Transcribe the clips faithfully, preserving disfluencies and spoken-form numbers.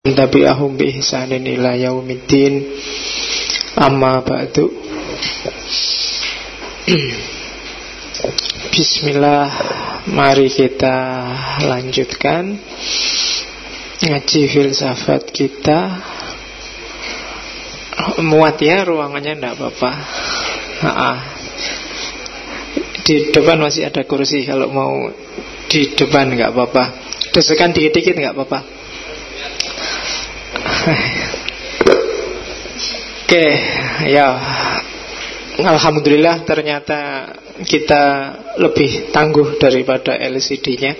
tabi'ahum bi ihsanin ila yaumiddin. Amma ba'du. Bismillah, mari kita lanjutkan ngaji filsafat kita. Muat ya ruangannya, enggak apa-apa. Ha-ha. Di depan masih ada kursi, kalau mau di depan enggak apa-apa. Desekan dikit-dikit enggak apa-apa. Oke, ya. Alhamdulillah ternyata kita lebih tangguh daripada L C D-nya.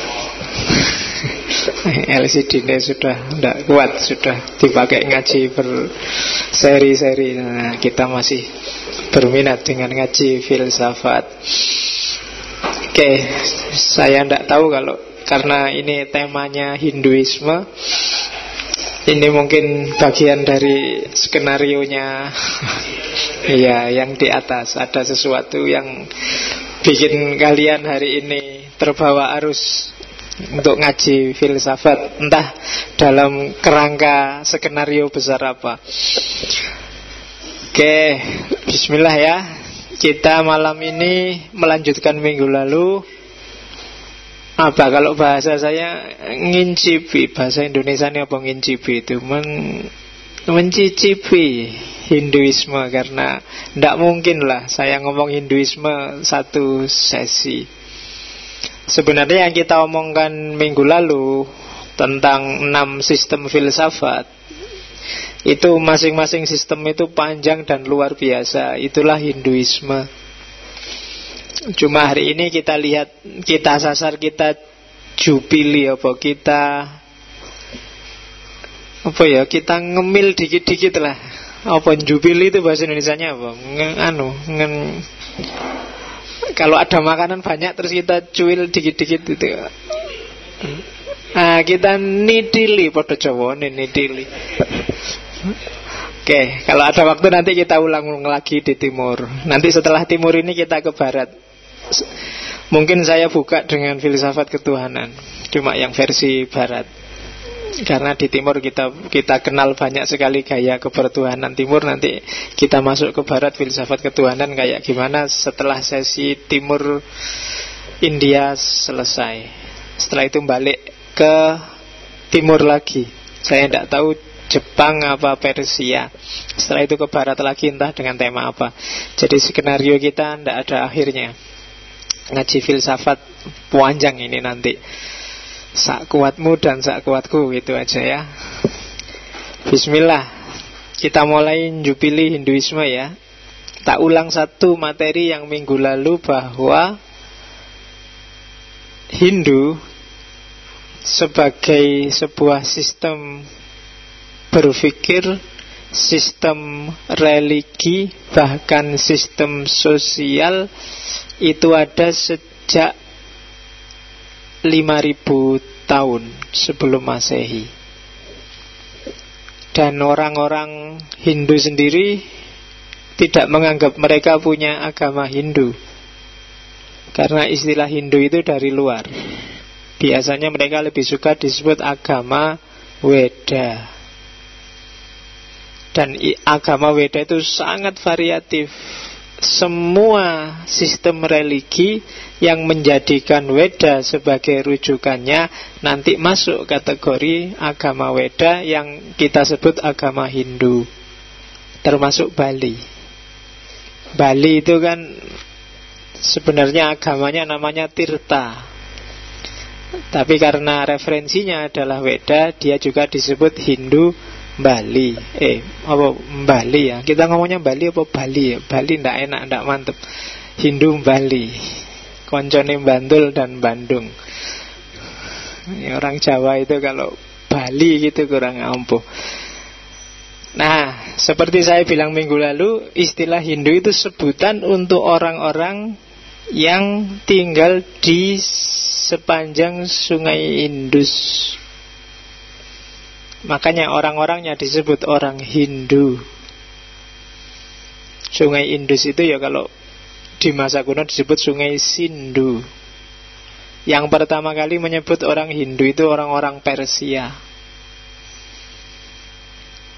L C D-nya sudah tidak kuat, sudah dipakai ngaji berseri-seri. Nah, kita masih berminat dengan ngaji filsafat. Oke, saya tidak tahu kalau karena ini temanya Hinduisme, ini mungkin bagian dari skenarionya. Iya, yang di atas ada sesuatu yang bikin kalian hari ini terbawa arus untuk ngaji filsafat, entah dalam kerangka skenario besar apa. Oke, bismillah ya. Kita malam ini melanjutkan minggu lalu. Apa kalau bahasa saya ngincipi, bahasa Indonesia ini apa ngincipi itu? Men, mencicipi Hinduisme, karena tidak mungkin lah saya ngomong Hinduisme satu sesi. Sebenarnya yang kita omongkan minggu lalu tentang enam sistem filsafat, itu masing-masing sistem itu panjang dan luar biasa. Itulah Hinduisme. Cuma hari ini kita lihat, kita sasar, kita jupili apa, kita apa ya, kita ngemil dikit-dikit lah. Apa jupili itu bahasa Indonesianya apa? Nge, anu, ngen, kalau ada makanan banyak terus kita cuil dikit-dikit itu. Nah, kita nidili pada Jawa nih, nidili. Oke, kalau ada waktu nanti kita ulang-ulang lagi di timur. Nanti setelah timur ini kita ke barat. Mungkin saya buka dengan filsafat ketuhanan, cuma yang versi barat. Karena di timur kita kita kenal banyak sekali gaya kebertuhanan timur. Nanti kita masuk ke barat, filsafat ketuhanan kayak gimana setelah sesi timur India selesai. Setelah itu balik ke timur lagi. Saya tidak tahu Jepang apa Persia. Setelah itu ke barat lagi, entah dengan tema apa. Jadi skenario kita tidak ada akhirnya. Ngaji filsafat panjang ini nanti. Sak kuatmu dan sak kuatku, gitu aja ya. Bismillah. Kita mulai jupili Hinduisme ya. Tak ulang satu materi yang minggu lalu, bahwa Hindu sebagai sebuah sistem berpikir, sistem religi, bahkan sistem sosial, itu ada sejak lima ribu tahun sebelum Masehi. Dan orang-orang Hindu sendiri tidak menganggap mereka punya agama Hindu, karena istilah Hindu itu dari luar. Biasanya mereka lebih suka disebut agama Weda. Dan agama Weda itu sangat variatif. Semua sistem religi yang menjadikan Weda sebagai rujukannya nanti masuk kategori agama Weda yang kita sebut agama Hindu. Termasuk Bali. Bali itu kan sebenarnya agamanya namanya Tirta, tapi karena referensinya adalah Weda, dia juga disebut Hindu Bali. Eh, apa Bali ya? Kita ngomongnya Bali apa Bali ya? Bali ndak enak, ndak mantep. Hindu Bali. Koncone Bantul dan Bandung. Ya, orang Jawa itu kalau Bali gitu kurang ampuh. Nah, seperti saya bilang minggu lalu, istilah Hindu itu sebutan untuk orang-orang yang tinggal di sepanjang Sungai Indus. Makanya orang-orangnya disebut orang Hindu. Sungai Indus itu ya kalau di masa kuno disebut Sungai Sindhu. Yang pertama kali menyebut orang Hindu itu orang-orang Persia.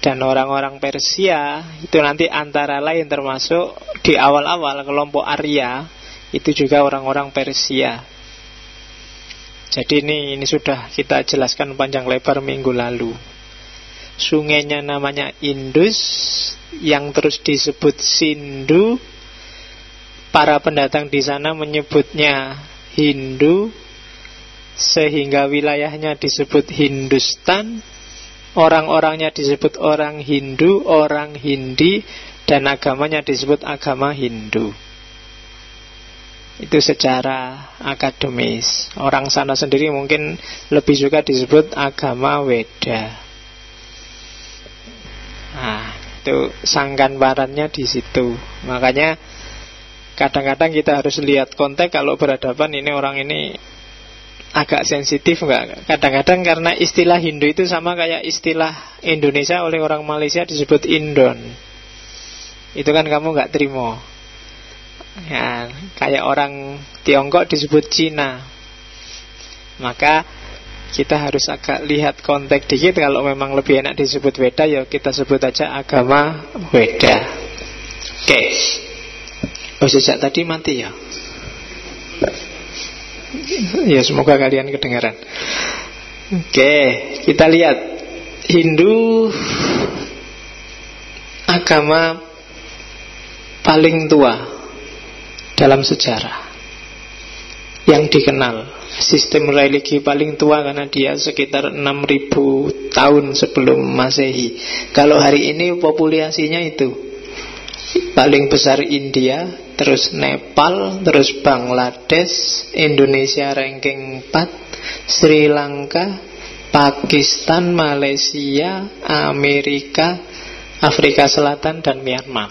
Dan orang-orang Persia itu nanti antara lain termasuk di awal-awal kelompok Arya, itu juga orang-orang Persia. Jadi ini, ini sudah kita jelaskan panjang lebar minggu lalu. Sungainya namanya Indus, yang terus disebut Sindhu. Para pendatang di sana menyebutnya Hindu, sehingga wilayahnya disebut Hindustan. Orang-orangnya disebut orang Hindu, orang Hindi, dan agamanya disebut agama Hindu. Itu secara akademis. Orang sana sendiri mungkin lebih suka disebut agama Weda. Nah, itu sangkan barannya di situ. Makanya kadang-kadang kita harus lihat konteks kalau berhadapan ini orang ini agak sensitif enggak? Kadang-kadang karena istilah Hindu itu sama kayak istilah Indonesia oleh orang Malaysia disebut Indon. Itu kan kamu enggak terima. Ya, kayak orang Tiongkok disebut Cina. Maka kita harus agak lihat konteks dikit. Kalau memang lebih enak disebut Weda, ya kita sebut aja agama Weda. Oke. Oh, sejak tadi mati ya. Ya, semoga kalian kedengaran. Oke, kita lihat Hindu agama paling tua dalam sejarah yang dikenal. Sistem religi paling tua karena dia sekitar enam ribu tahun sebelum Masehi. Kalau hari ini populasinya itu paling besar India, terus Nepal, terus Bangladesh, Indonesia ranking empat, Sri Lanka, Pakistan, Malaysia, Amerika, Afrika Selatan, dan Myanmar.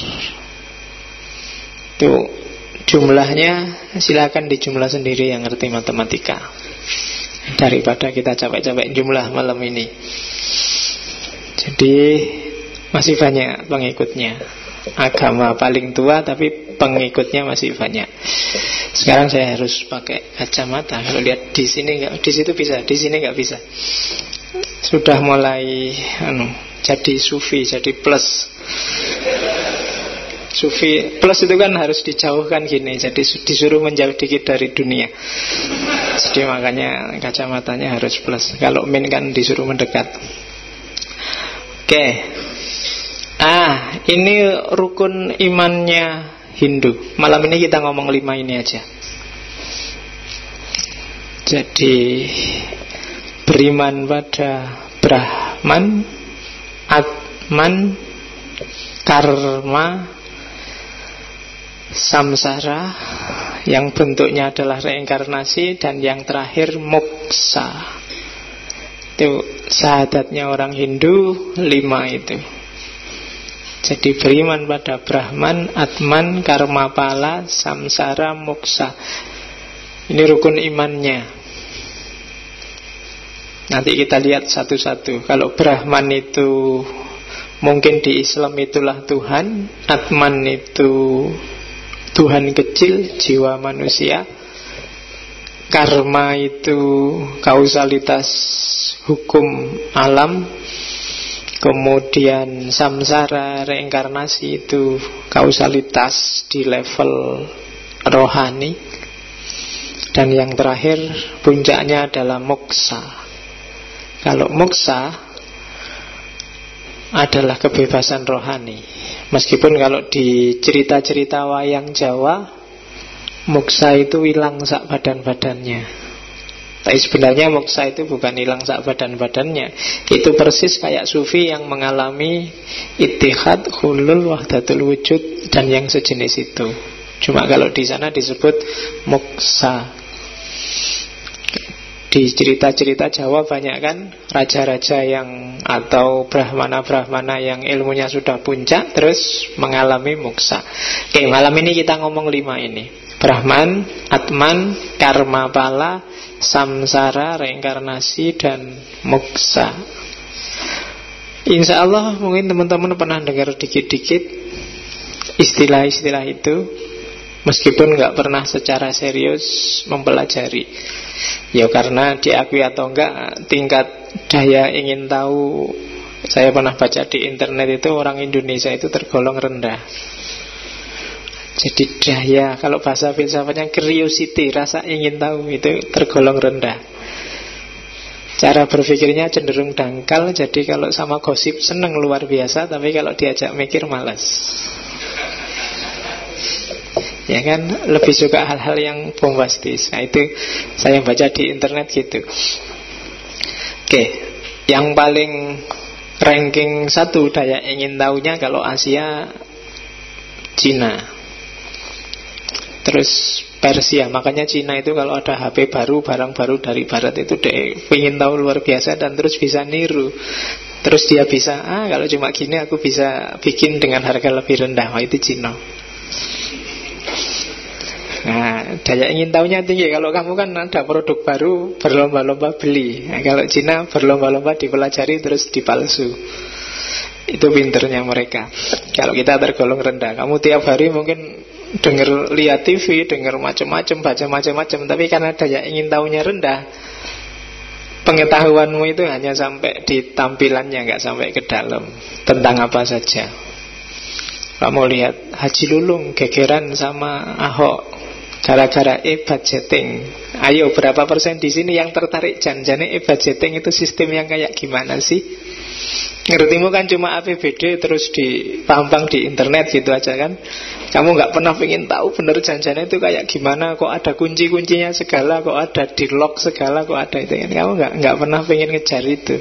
Itu jumlahnya, silakan dijumlah sendiri yang ngerti matematika, daripada kita capek-capek jumlah malam ini. Jadi masih banyak pengikutnya. Agama paling tua tapi pengikutnya masih banyak. Sekarang saya harus pakai kacamata. Kalau lihat di sini nggak, di situ bisa, di sini nggak bisa. Sudah mulai anu, jadi sufi, jadi plus. Sufi plus itu kan harus dijauhkan gini, jadi disuruh menjauh dikit dari dunia. Jadi makanya kacamatanya harus plus. Kalau min kan disuruh mendekat. Oke. Ah, ini rukun imannya Hindu. Malam ini kita ngomong lima ini aja. Jadi beriman pada Brahman, Atman, Karma, Samsara, yang bentuknya adalah reinkarnasi, dan yang terakhir moksa. Itu syahadatnya orang Hindu, lima itu. Jadi beriman pada Brahman, Atman, Karma Pala, Samsara, Moksa. Ini rukun imannya. Nanti kita lihat satu-satu. Kalau Brahman itu mungkin di Islam itulah Tuhan, Atman itu Tuhan kecil, jiwa manusia. Karma itu kausalitas hukum alam. Kemudian samsara, reinkarnasi, itu kausalitas di level rohani. Dan yang terakhir puncaknya adalah moksa. Kalau moksa adalah kebebasan rohani. Meskipun kalau di cerita-cerita wayang Jawa, moksa itu hilang sak badan-badannya. Tapi sebenarnya moksa itu bukan hilang sak badan-badannya. Itu persis kayak sufi yang mengalami ittihad, hulul, wahdatul wujud, dan yang sejenis itu. Cuma kalau di sana disebut moksa. Di cerita-cerita Jawa banyak kan raja-raja yang atau brahmana-brahmana yang ilmunya sudah puncak terus mengalami moksa. Oke, malam ini kita ngomong lima ini: Brahman, Atman, Karma Pala, Samsara, reinkarnasi, dan moksa. Insya Allah mungkin teman-teman pernah dengar dikit-dikit istilah-istilah itu, meskipun nggak pernah secara serius mempelajari. Ya karena diakui atau enggak, tingkat daya ingin tahu Saya pernah baca di internet itu orang Indonesia itu tergolong rendah. Jadi daya, kalau bahasa filsafatnya curiosity, rasa ingin tahu, itu tergolong rendah. Cara berpikirnya cenderung dangkal. Jadi kalau sama gosip seneng luar biasa, tapi kalau diajak mikir malas. Ya kan, lebih suka hal-hal yang bombastis. Nah itu saya baca di internet gitu. Oke, yang paling ranking satu daya ingin tahunya kalau Asia, Cina. Terus Persia. Makanya Cina itu kalau ada H P baru, barang baru dari barat itu dia ingin tahu luar biasa dan terus bisa niru. Terus dia bisa, ah kalau cuma gini aku bisa bikin dengan harga lebih rendah. Wah itu Cina. Nah, daya ingin tahunya tinggi. Kalau kamu kan ada produk baru, berlomba-lomba beli. Nah, kalau Cina berlomba-lomba dipelajari terus dipalsu. Itu pinternya mereka. Kalau kita tergolong rendah, kamu tiap hari mungkin dengar, lihat T V, dengar macam-macam, baca macam-macam, tapi karena daya ingin tahunya rendah, pengetahuanmu itu hanya sampai di tampilannya, nggak sampai ke dalam tentang apa saja. Kamu lihat Haji Lulung gegeran sama Ahok gara-gara e-budgeting. Ayo berapa persen di sini yang tertarik janjane e-budgeting itu sistem yang kayak gimana sih? Ngertimu kan cuma A P B D terus dipampang di internet gitu aja kan. Kamu gak pernah pengen tahu bener janjinya itu kayak gimana. Kok ada kunci-kuncinya segala, kok ada di lock segala, kok ada itu kan. Kamu gak, gak pernah pengen ngejar itu.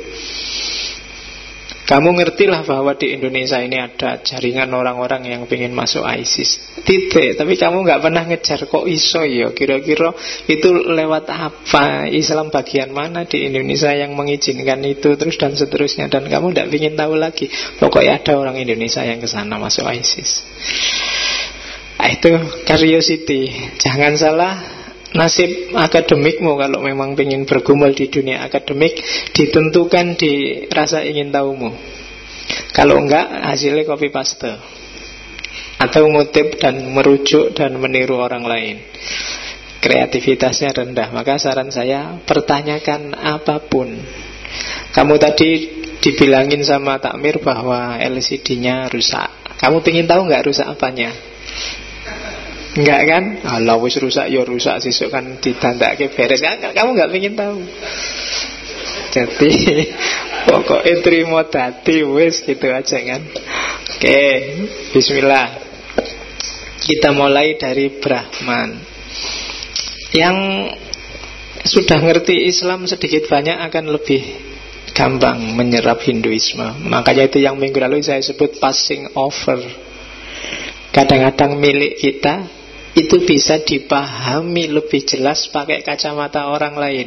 Kamu ngertilah bahwa di Indonesia ini ada jaringan orang-orang yang pengen masuk ISIS. Titik. Tapi kamu gak pernah ngejar kok iso ya. Kira-kira itu lewat apa, Islam bagian mana di Indonesia yang mengizinkan itu, terus dan seterusnya. Dan kamu gak pengen tahu lagi. Pokoknya ada orang Indonesia yang kesana masuk ISIS. Nah, itu curiosity. Jangan salah, nasib akademikmu kalau memang ingin bergumul di dunia akademik ditentukan di rasa ingin tahumu. Kalau enggak, hasilnya copy paste atau ngutip dan merujuk dan meniru orang lain. Kreativitasnya rendah. Maka saran saya, pertanyakan apapun. Kamu tadi dibilangin sama Takmir bahwa L C D-nya rusak. Kamu pengen tahu enggak rusak apanya? Enggak kan? Alah wis rusak ya rusak, sesuk kan ditandake beres. Kamu enggak pengen tahu. Jadi pokoknya terima dadi wis gitu aja kan. Oke, bismillah. Kita mulai dari Brahman. Yang sudah ngerti Islam sedikit banyak akan lebih gampang menyerap Hinduisme. Makanya itu yang minggu lalu saya sebut passing over. Kadang-kadang milik kita itu bisa dipahami lebih jelas pakai kacamata orang lain.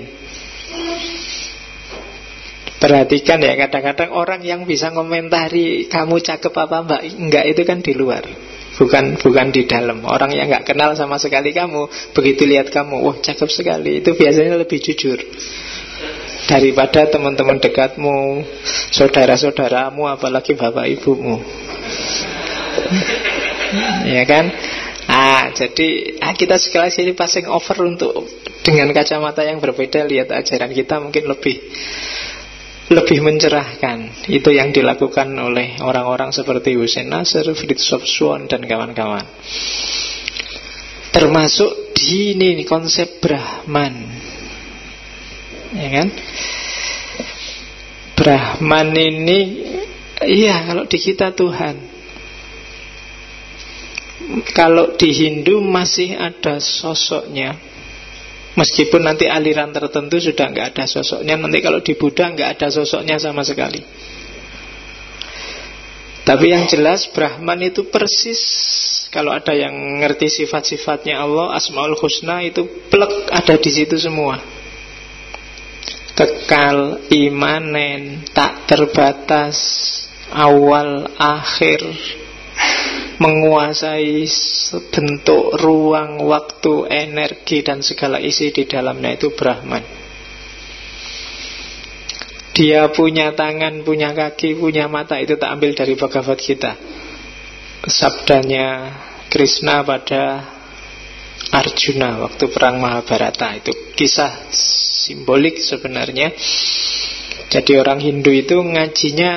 Perhatikan ya, kadang-kadang orang yang bisa komentari kamu cakep apa mbak, enggak, itu kan di luar, bukan bukan di dalam. Orang yang enggak kenal sama sekali kamu, begitu lihat kamu, wah cakep sekali, itu biasanya lebih jujur daripada teman-teman dekatmu, saudara-saudaramu, apalagi bapak ibumu. Ya kan? Ah, jadi ah, kita sekali sini passing over untuk dengan kacamata yang berbeda lihat ajaran kita mungkin lebih lebih mencerahkan. Itu yang dilakukan oleh orang-orang seperti Hussein Nasr, Fritjof Swan dan kawan-kawan. Termasuk di ini konsep Brahman. Ya kan? Brahman ini iya kalau di kita Tuhan. Kalau di Hindu masih ada sosoknya, meskipun nanti aliran tertentu sudah nggak ada sosoknya. Nanti kalau di Buddha nggak ada sosoknya sama sekali. Tapi yang jelas Brahman itu persis, kalau ada yang ngerti sifat-sifatnya Allah, Asmaul Husna itu plek ada di situ semua. Kekal, imanen, tak terbatas, awal, akhir, menguasai bentuk, ruang, waktu, energi dan segala isi di dalamnya, itu Brahman. Dia punya tangan, punya kaki, punya mata. Itu tak ambil dari Bhagavad Gita, sabdanya Krishna pada Arjuna waktu perang Mahabharata. Itu kisah simbolik sebenarnya. Jadi orang Hindu itu ngajinya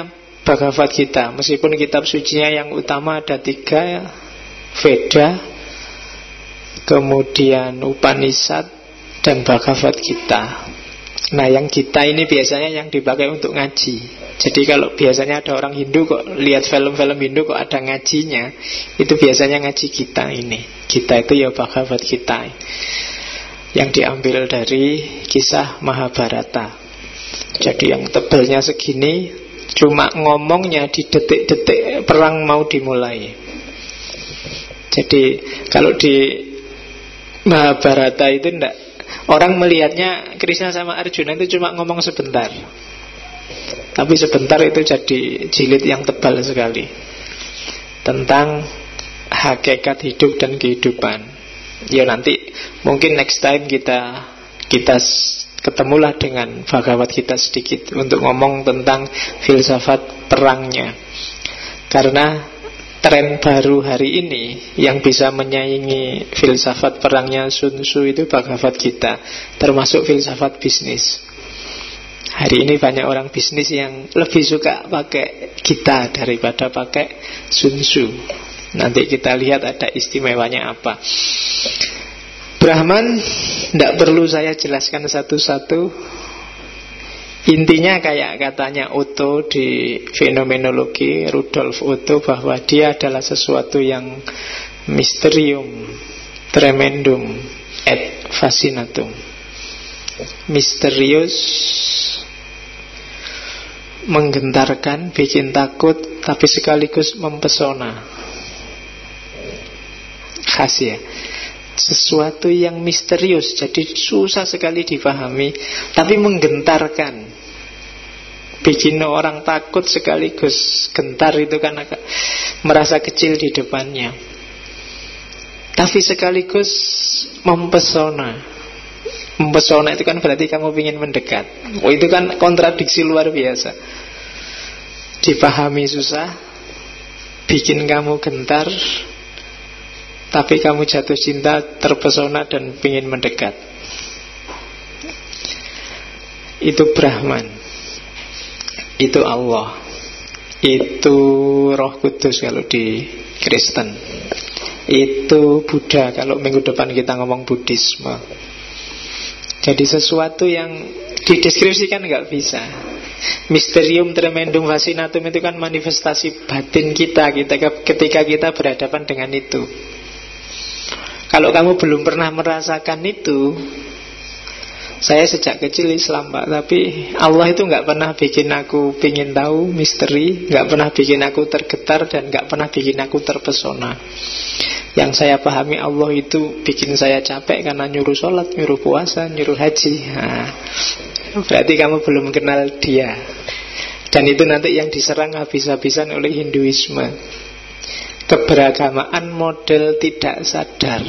Bhagavad Gita. Meskipun kitab sucinya yang utama ada tiga, Veda, kemudian Upanishad, dan Bhagavad Gita. Nah, yang Gita ini biasanya yang dipakai untuk ngaji. Jadi kalau biasanya ada orang Hindu kok lihat film-film Hindu kok ada ngajinya, itu biasanya ngaji Gita ini. Gita itu ya Bhagavad Gita, yang diambil dari kisah Mahabharata. Jadi yang tebalnya segini, cuma ngomongnya di detik-detik perang mau dimulai. Jadi kalau di Mahabharata itu enggak, orang melihatnya Krishna sama Arjuna itu cuma ngomong sebentar, tapi sebentar itu jadi jilid yang tebal sekali tentang hakikat hidup dan kehidupan. Ya nanti mungkin next time kita kita ketemulah dengan Bhagavad Gita sedikit untuk ngomong tentang filsafat perangnya. Karena tren baru hari ini yang bisa menyaingi filsafat perangnya Sun Tzu itu Bhagavad Gita, termasuk filsafat bisnis. Hari ini banyak orang bisnis yang lebih suka pakai Gita daripada pakai Sun Tzu. Nanti kita lihat ada istimewanya apa. Brahman tidak perlu saya jelaskan satu-satu. Intinya kayak katanya Otto di fenomenologi, Rudolf Otto, bahwa dia adalah sesuatu yang mysterium tremendum et fascinatum. Misterius, menggentarkan, bikin takut, tapi sekaligus mempesona. Khas ya. Sesuatu yang misterius, jadi susah sekali dipahami, tapi menggentarkan, bikin orang takut sekaligus gentar. Itu kan agak merasa kecil di depannya, tapi sekaligus mempesona. Mempesona itu kan berarti kamu ingin mendekat. Oh, itu kan kontradiksi luar biasa. Dipahami susah, bikin kamu gentar, tapi kamu jatuh cinta, terpesona, dan ingin mendekat. Itu Brahman, itu Allah, itu Roh Kudus kalau di Kristen, itu Buddha kalau minggu depan kita ngomong Buddhisme. Jadi sesuatu yang dideskripsikan nggak bisa. Mysterium tremendum fascinatum itu kan manifestasi batin kita, kita ketika kita berhadapan dengan itu. Kalau kamu belum pernah merasakan itu, saya sejak kecil Islam Pak, tapi Allah itu nggak pernah bikin aku pingin tahu misteri, nggak pernah bikin aku tergetar, dan nggak pernah bikin aku terpesona. Yang saya pahami, Allah itu bikin saya capek karena nyuruh sholat, nyuruh puasa, nyuruh haji. Nah, berarti kamu belum kenal dia. Dan itu nanti yang diserang habis-habisan oleh Hinduisme. Keberagamaan model tidak sadar.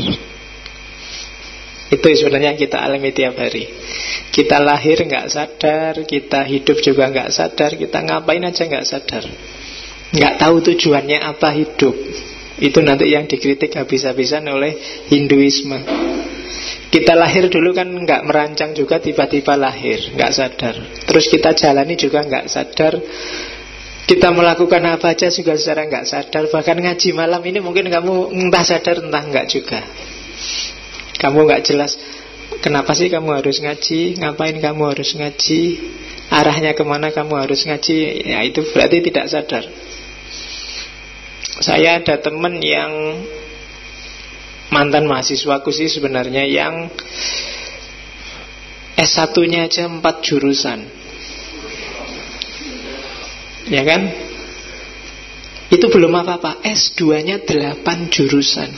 Itu sebenarnya yang kita alami tiap hari. Kita lahir nggak sadar, kita hidup juga nggak sadar, kita ngapain aja nggak sadar, nggak tahu tujuannya apa hidup. Itu nanti yang dikritik habis-habisan oleh Hinduisme. Kita lahir dulu kan nggak merancang juga, tiba-tiba lahir, nggak sadar. Terus kita jalani juga nggak sadar. Kita melakukan apa aja juga secara nggak sadar. Bahkan ngaji malam ini mungkin kamu entah sadar entah nggak juga. Kamu nggak jelas kenapa sih kamu harus ngaji, ngapain kamu harus ngaji, arahnya kemana kamu harus ngaji. Ya itu berarti tidak sadar. Saya ada teman yang mantan mahasiswaku sih sebenarnya, yang S satu-nya aja empat jurusan. Ya kan? Itu belum apa-apa. S dua-nya delapan jurusan.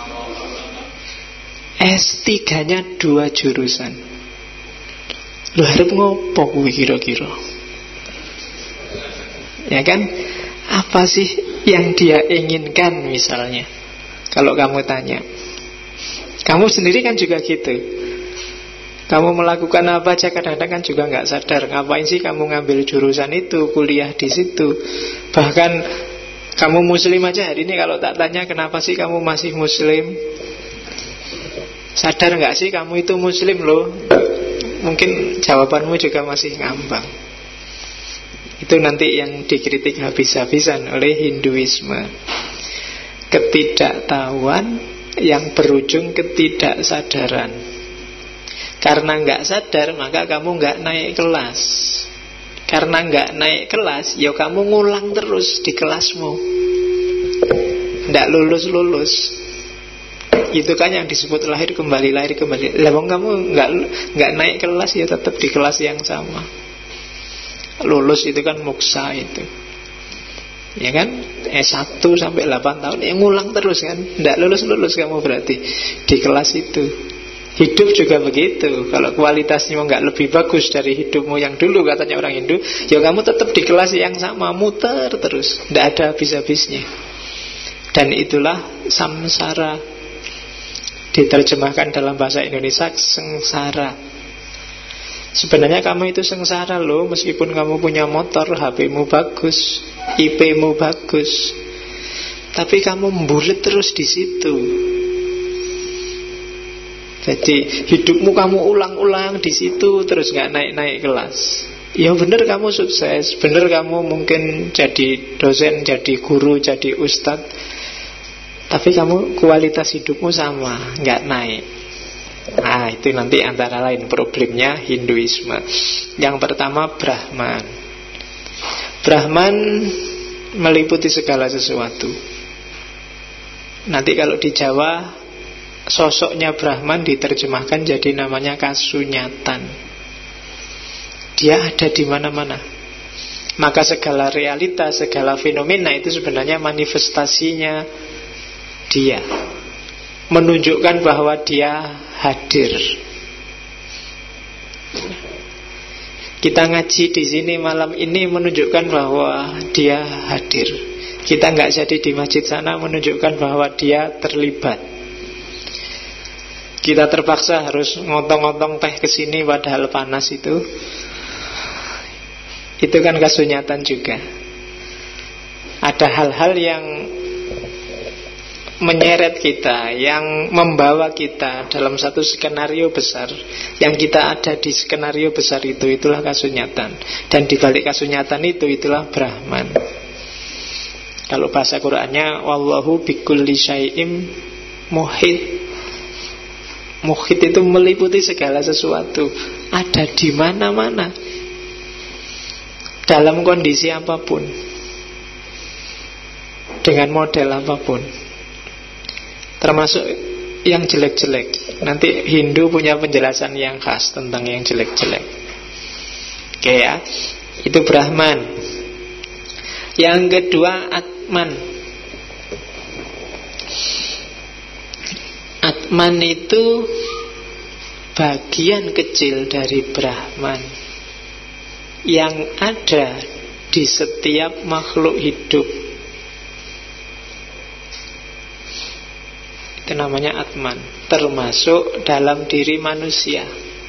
S tiga-nya dua jurusan. Lu harap ngopo kuwi kira-kira? Ya kan? Apa sih yang dia inginkan misalnya? Kalau kamu tanya, kamu sendiri kan juga gitu. Kamu melakukan apa aja kadang-kadang kan juga nggak sadar. Ngapain sih kamu ngambil jurusan itu, kuliah di situ? Bahkan kamu muslim aja hari ini kalau tak tanya kenapa sih kamu masih muslim, sadar nggak sih kamu itu muslim loh? Mungkin jawabanmu juga masih ngambang. Itu Itu nanti yang dikritik habis-habisan oleh Hinduisme. Ketidaktahuan yang berujung ketidaksadaran. Karena nggak sadar, maka kamu nggak naik kelas. Karena nggak naik kelas, ya kamu ngulang terus di kelasmu, nggak lulus-lulus. Itu kan yang disebut lahir kembali, lahir kembali. Lah kamu nggak nggak naik kelas, ya tetap di kelas yang sama. Lulus itu kan muksa itu, ya kan? S satu sampai delapan tahun, ya ngulang terus kan, nggak lulus-lulus kamu berarti di kelas itu. Hidup juga begitu. Kalau kualitasnya nggak lebih bagus dari hidupmu yang dulu, katanya orang Hindu, ya kamu tetap di kelas yang sama, muter terus, nggak ada habis-habisnya. Dan itulah samsara. Diterjemahkan dalam bahasa Indonesia sengsara. Sebenarnya kamu itu sengsara loh, meskipun kamu punya motor, H P-mu bagus, I P-mu bagus, tapi kamu membulet terus di situ. Jadi hidupmu kamu ulang-ulang di situ terus, nggak naik-naik kelas. Ya benar kamu sukses, benar kamu mungkin jadi dosen, jadi guru, jadi ustadz, tapi kamu kualitas hidupmu sama, nggak naik. Nah itu nanti antara lain problemnya Hinduisme. Yang pertama Brahman. Brahman meliputi segala sesuatu. Nanti kalau di Jawa sosoknya Brahman diterjemahkan jadi namanya kasunyatan. Dia ada di mana-mana. Maka segala realitas, segala fenomena itu sebenarnya manifestasinya dia, menunjukkan bahwa dia hadir. Kita ngaji di sini malam ini menunjukkan bahwa dia hadir. Kita nggak jadi di masjid sana menunjukkan bahwa dia terlibat. Kita terpaksa harus ngotong-ngotong teh kesini padahal panas itu. Itu kan kasunyatan juga. Ada hal-hal yang menyeret kita, yang membawa kita dalam satu skenario besar, yang kita ada di skenario besar itu, itulah kasunyatan. Dan di balik kasunyatan itu, itulah Brahman. Kalau bahasa Qur'annya wallahu bikulli syai'im muhit. Muhit itu meliputi segala sesuatu, ada di mana-mana, dalam kondisi apapun, dengan model apapun, termasuk yang jelek-jelek. Nanti Hindu punya penjelasan yang khas tentang yang jelek-jelek. Oke ya, itu Brahman. Yang kedua Atman. Atman itu bagian kecil dari Brahman yang ada di setiap makhluk hidup. Itu namanya Atman, termasuk dalam diri manusia.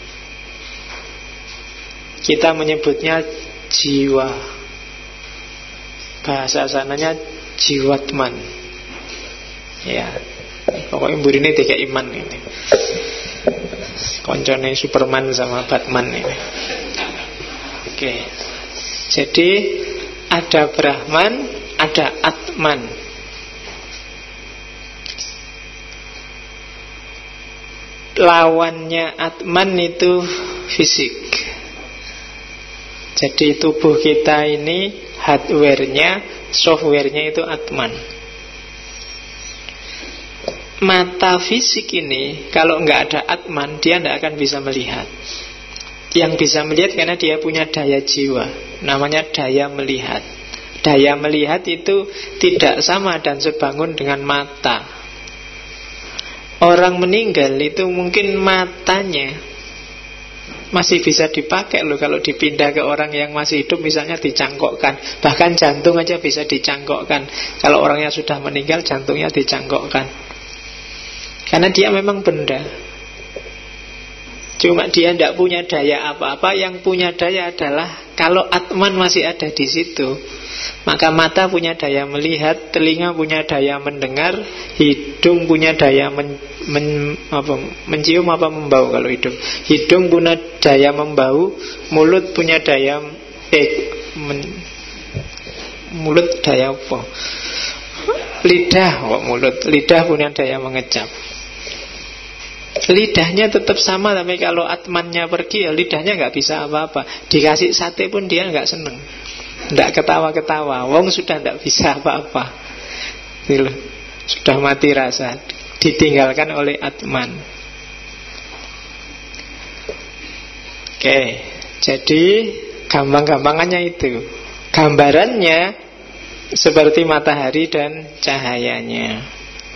Kita menyebutnya jiwa. Bahasa sananya jiwatman. Ya, pokoknya burine tiga iman ini. Koncone Superman sama Batman ini. Oke. Jadi ada Brahman, ada Atman. Lawannya Atman itu fisik. Jadi tubuh kita ini hardware-nya, software-nya itu Atman. Mata fisik ini kalau nggak ada Atman, dia nggak akan bisa melihat. Yang bisa melihat karena dia punya daya jiwa, namanya daya melihat. Daya melihat itu tidak sama dan sebangun dengan mata. Orang meninggal itu mungkin matanya masih bisa dipakai loh kalau dipindah ke orang yang masih hidup, misalnya dicangkokkan. Bahkan jantung aja bisa dicangkokkan. Kalau orangnya sudah meninggal, jantungnya dicangkokkan. Karena dia memang benda. Cuma dia tidak punya daya apa-apa. Yang punya daya adalah kalau Atman masih ada di situ, maka mata punya daya melihat, telinga punya daya mendengar, hidung punya daya men, men, apa, mencium apa membau kalau hidung. Hidung punya daya membau, mulut punya daya eh, men, mulut daya apa? Lidah kok mulut. Lidah punya daya mengecap. Lidahnya tetap sama, tapi kalau atmannya pergi, ya lidahnya nggak bisa apa-apa. Dikasih sate pun dia nggak seneng, nggak ketawa-ketawa. Wong sudah nggak bisa apa-apa, gitu. Sudah mati rasa, ditinggalkan oleh atman. Oke, jadi gampang-gampangannya itu. Gambarannya seperti matahari dan cahayanya.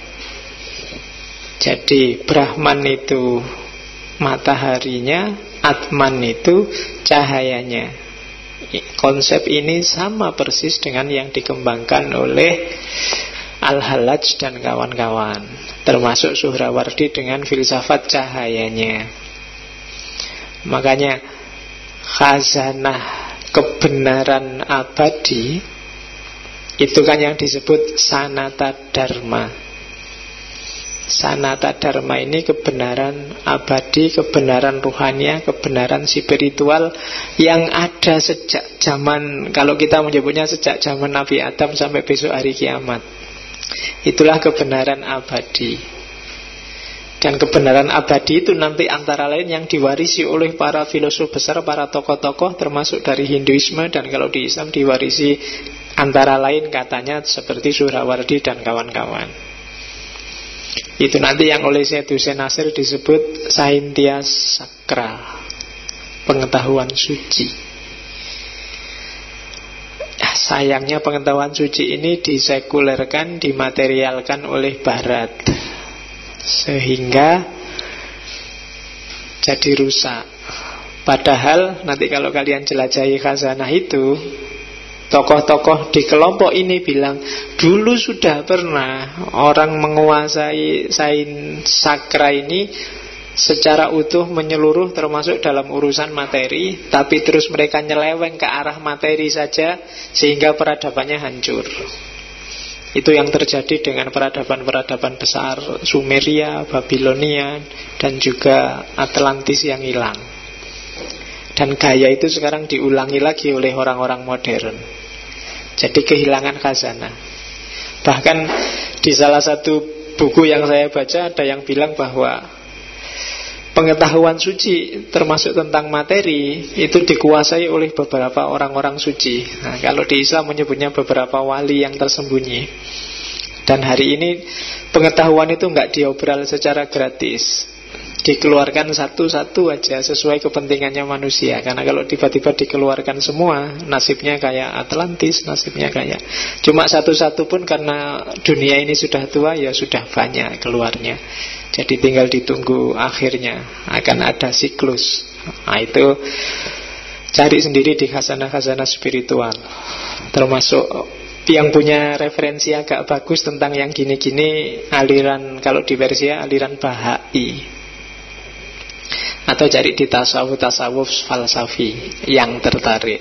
Jadi Brahman itu mataharinya, Atman itu cahayanya. Konsep ini sama persis dengan yang dikembangkan oleh Al-Hallaj dan kawan-kawan, termasuk Suhrawardi dengan filsafat cahayanya. Makanya khazanah kebenaran abadi itu kan yang disebut sanata dharma. Sanata dharma ini kebenaran abadi, kebenaran ruhania, kebenaran spiritual yang ada sejak zaman, kalau kita menyebutnya sejak zaman Nabi Adam sampai besok hari kiamat. Itulah kebenaran abadi. Dan kebenaran abadi itu nanti antara lain yang diwarisi oleh para filosof besar, para tokoh-tokoh, termasuk dari Hinduisme. Dan kalau di Islam diwarisi antara lain katanya seperti Suhrawardi dan kawan-kawan. Itu nanti yang oleh Syed Hussein Nasir disebut Saintia Sakra, pengetahuan suci. Sayangnya pengetahuan suci ini disekulerkan, dimaterialkan oleh Barat, sehingga jadi rusak. Padahal nanti kalau kalian jelajahi khazanah itu, tokoh-tokoh di kelompok ini bilang, dulu sudah pernah orang menguasai sains sakra ini secara utuh menyeluruh, termasuk dalam urusan materi, tapi terus mereka nyeleweng ke arah materi saja, sehingga peradabannya hancur. Itu yang terjadi dengan peradaban-peradaban besar Sumeria, Babilonia, dan juga Atlantis yang hilang. Dan gaya itu sekarang diulangi lagi oleh orang-orang modern. Jadi kehilangan khazanah. Bahkan di salah satu buku yang saya baca ada yang bilang bahwa pengetahuan suci termasuk tentang materi itu dikuasai oleh beberapa orang-orang suci. Nah, kalau di Islam menyebutnya beberapa wali yang tersembunyi. Dan hari ini pengetahuan itu nggak diobral secara gratis, dikeluarkan satu-satu aja sesuai kepentingannya manusia. Karena kalau tiba-tiba dikeluarkan semua, nasibnya kayak Atlantis, nasibnya kayak. Cuma satu-satu pun karena dunia ini sudah tua, ya sudah banyak keluarnya. Jadi tinggal ditunggu akhirnya akan ada siklus. Nah itu cari sendiri di khazanah-khazanah spiritual. Termasuk yang punya referensi agak bagus tentang yang gini-gini, aliran, kalau di Persia aliran Bahai. Atau cari di tasawuf-tasawuf falsafi yang tertarik.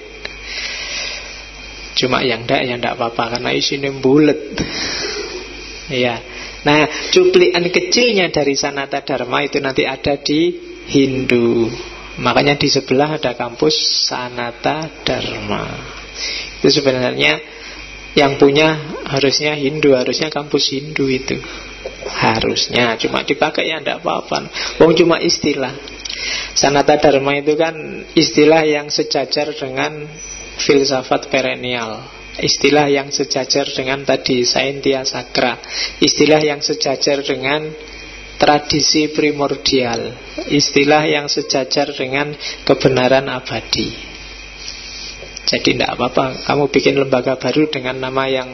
Cuma yang enggak, ya enggak apa-apa, karena isinya bulet. Ya. Nah, cuplikan kecilnya dari Sanata Dharma itu nanti ada di Hindu. Makanya di sebelah ada kampus Sanata Dharma. Itu sebenarnya yang punya harusnya Hindu, harusnya kampus Hindu itu. Harusnya, cuma dipakai ya enggak apa-apa. Wong cuma istilah. Sanata Dharma itu kan istilah yang sejajar dengan filsafat perennial, istilah yang sejajar dengan tadi Saintia Sakra, istilah yang sejajar dengan tradisi primordial, istilah yang sejajar dengan kebenaran abadi. Jadi tidak apa-apa kamu bikin lembaga baru dengan nama yang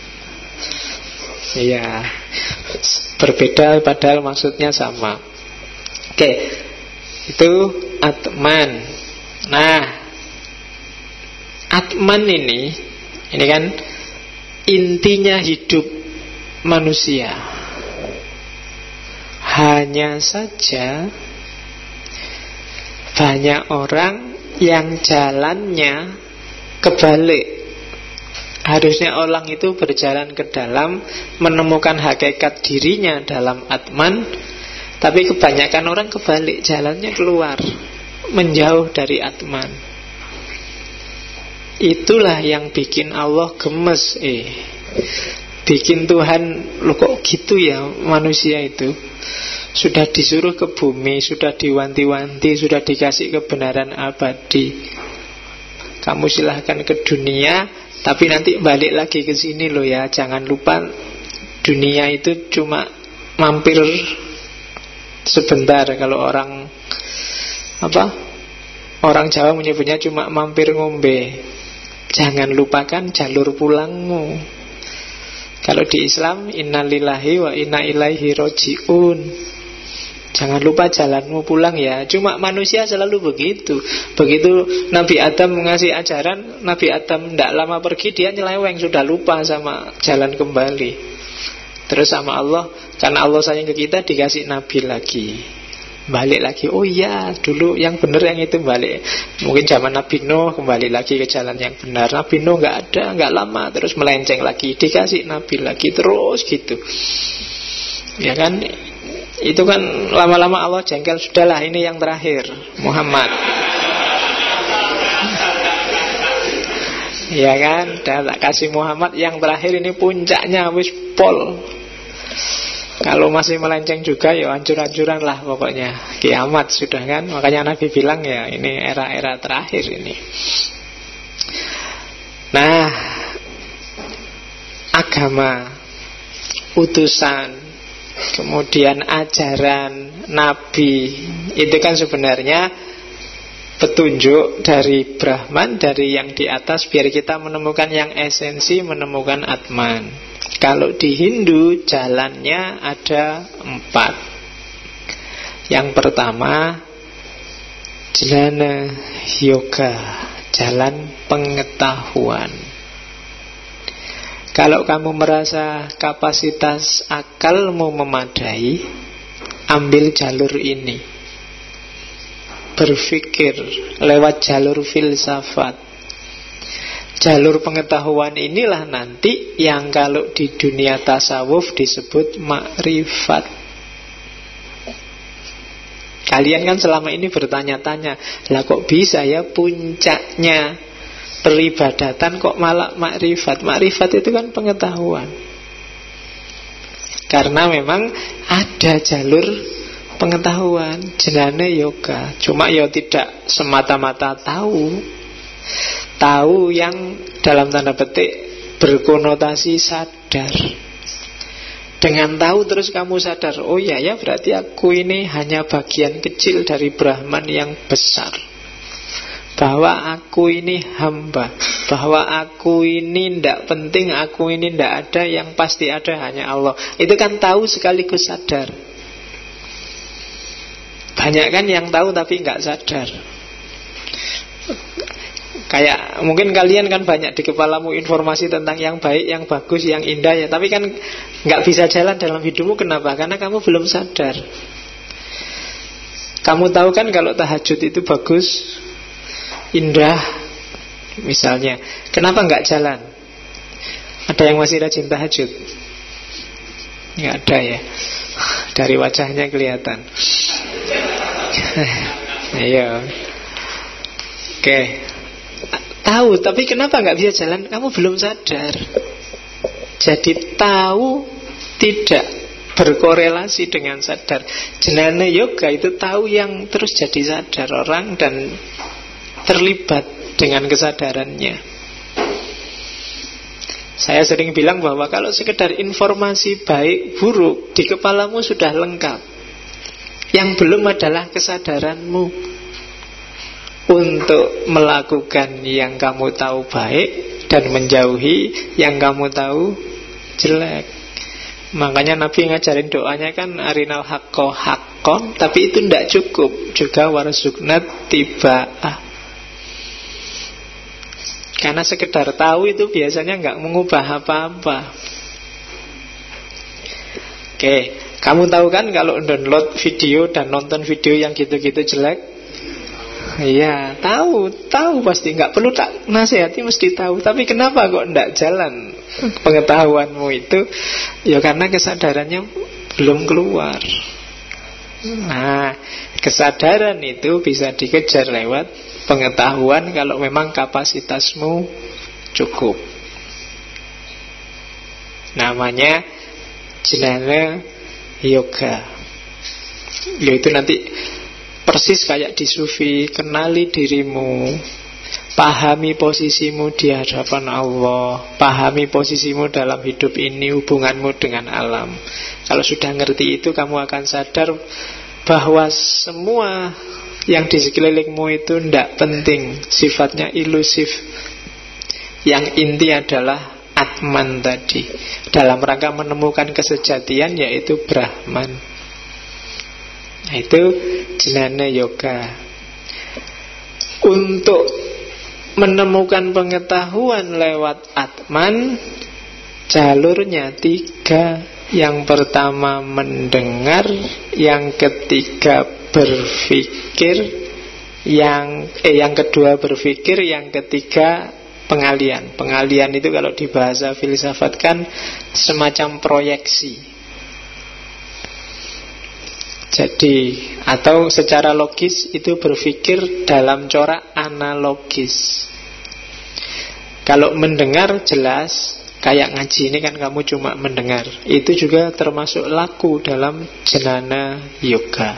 ya berbeda padahal maksudnya sama. Oke, itu Atman. Nah, Atman ini Ini kan intinya hidup manusia. Hanya saja banyak orang yang jalannya kebalik. Harusnya orang itu berjalan ke dalam, menemukan hakikat dirinya dalam Atman, tapi kebanyakan orang kebalik, jalannya keluar, menjauh dari Atman. Itulah yang bikin Allah gemes. Eh, bikin Tuhan, loh kok gitu ya manusia itu. Sudah disuruh ke bumi, sudah diwanti-wanti, sudah dikasih kebenaran abadi. Kamu silahkan ke dunia, tapi nanti balik lagi ke sini loh ya. Jangan lupa dunia itu cuma mampir sebentar. Kalau orang apa? Orang Jawa menyebutnya cuma mampir ngombe. Jangan lupakan jalur pulangmu. Kalau di Islam, innalillahi wa inna ilaihi roji'un. Jangan lupa jalanmu pulang ya. Cuma manusia selalu begitu. Begitu Nabi Adam ngasih ajaran, Nabi Adam tidak lama pergi, dia nyeleweng, sudah lupa sama jalan kembali. Terus sama Allah, karena Allah sayang ke kita, dikasih Nabi lagi, balik lagi. Oh iya, dulu yang benar yang itu balik. Mungkin zaman Nabi Nuh kembali lagi ke jalan yang benar. Nabi Nuh nggak ada, nggak lama, terus melenceng lagi, dikasih Nabi lagi, terus gitu. Ya kan? Itu kan lama-lama Allah jengkel. Sudahlah, ini yang terakhir, Muhammad. Ya kan? Dan tak kasih Muhammad yang terakhir, ini puncaknya, wis pol. Kalau masih melenceng juga ya hancur-hancuran lah pokoknya. Kiamat sudah kan. Makanya Nabi bilang ya ini era-era terakhir ini. Nah, agama, utusan, kemudian ajaran Nabi, itu kan sebenarnya petunjuk dari Brahman, dari yang di atas, biar kita menemukan yang esensi, menemukan Atman. Kalau di Hindu jalannya ada empat. Yang pertama, Jnana Yoga, jalan pengetahuan. Kalau kamu merasa kapasitas akalmu memadai, ambil jalur ini. Berpikir lewat jalur filsafat. Jalur pengetahuan inilah nanti yang kalau di dunia tasawuf disebut makrifat. Kalian kan selama ini bertanya-tanya, lah kok bisa ya puncaknya peribadatan kok malah makrifat? Makrifat itu kan pengetahuan. Karena memang ada jalur pengetahuan, Jnana Yoga. Cuma ya tidak semata-mata tahu. Tahu yang dalam tanda petik berkonotasi sadar. Dengan tahu terus kamu sadar, oh ya ya berarti aku ini hanya bagian kecil dari Brahman yang besar. Bahwa aku ini hamba, bahwa aku ini tidak penting, aku ini tidak ada, yang pasti ada hanya Allah. Itu kan tahu sekaligus sadar. Banyak kan yang tahu tapi nggak sadar. Kayak mungkin kalian kan banyak di kepalamu informasi tentang yang baik, yang bagus, yang indah ya, tapi kan nggak bisa jalan dalam hidupmu. Kenapa? Karena kamu belum sadar. Kamu tahu kan kalau tahajud itu bagus, indah, misalnya. Kenapa nggak jalan? Ada yang masih rajin tahajud? Nggak ada ya. Dari wajahnya kelihatan. Ayo. Oke. Tahu, tapi kenapa nggak bisa jalan? Kamu belum sadar. Jadi tahu tidak berkorelasi dengan sadar. Jnana Yoga itu tahu yang terus jadi sadar orang dan terlibat dengan kesadarannya. Saya sering bilang bahwa kalau sekedar informasi baik buruk di kepalamu sudah lengkap. Yang belum adalah kesadaranmu untuk melakukan yang kamu tahu baik dan menjauhi yang kamu tahu jelek. Makanya Nabi ngajarin doanya kan arinal haqqo haqqon, tapi itu tidak cukup, juga warzuqnat tiba'ah. Karena sekedar tahu itu biasanya nggak mengubah apa-apa. Oke, kamu tahu kan kalau download video dan nonton video yang gitu-gitu jelek? Iya, tahu, tahu pasti, nggak perlu tak nasihati, mesti tahu. Tapi kenapa kok ndak jalan pengetahuanmu itu? Ya karena kesadarannya belum keluar. Nah, kesadaran itu bisa dikejar lewat pengetahuan kalau memang kapasitasmu cukup. Namanya jnana yoga. Yaitu nanti persis kayak di sufi, kenali dirimu, pahami posisimu di hadapan Allah, pahami posisimu dalam hidup ini, hubunganmu dengan alam. Kalau sudah ngerti itu, kamu akan sadar bahwa semua yang di sekelilingmu itu tidak penting, sifatnya ilusif. Yang inti adalah Atman tadi, dalam rangka menemukan kesejatian, yaitu Brahman. Nah, itu jnana yoga. Untuk menemukan pengetahuan lewat Atman, jalurnya tiga. Yang pertama mendengar, yang ketiga berpikir, yang eh yang kedua berpikir, yang ketiga pengalian. Pengalian itu kalau di bahasa filsafat kan semacam proyeksi. Jadi, atau secara logis itu berpikir dalam corak analogis. Kalau mendengar jelas, kayak ngaji ini kan kamu cuma mendengar. Itu juga termasuk laku dalam jnana yoga.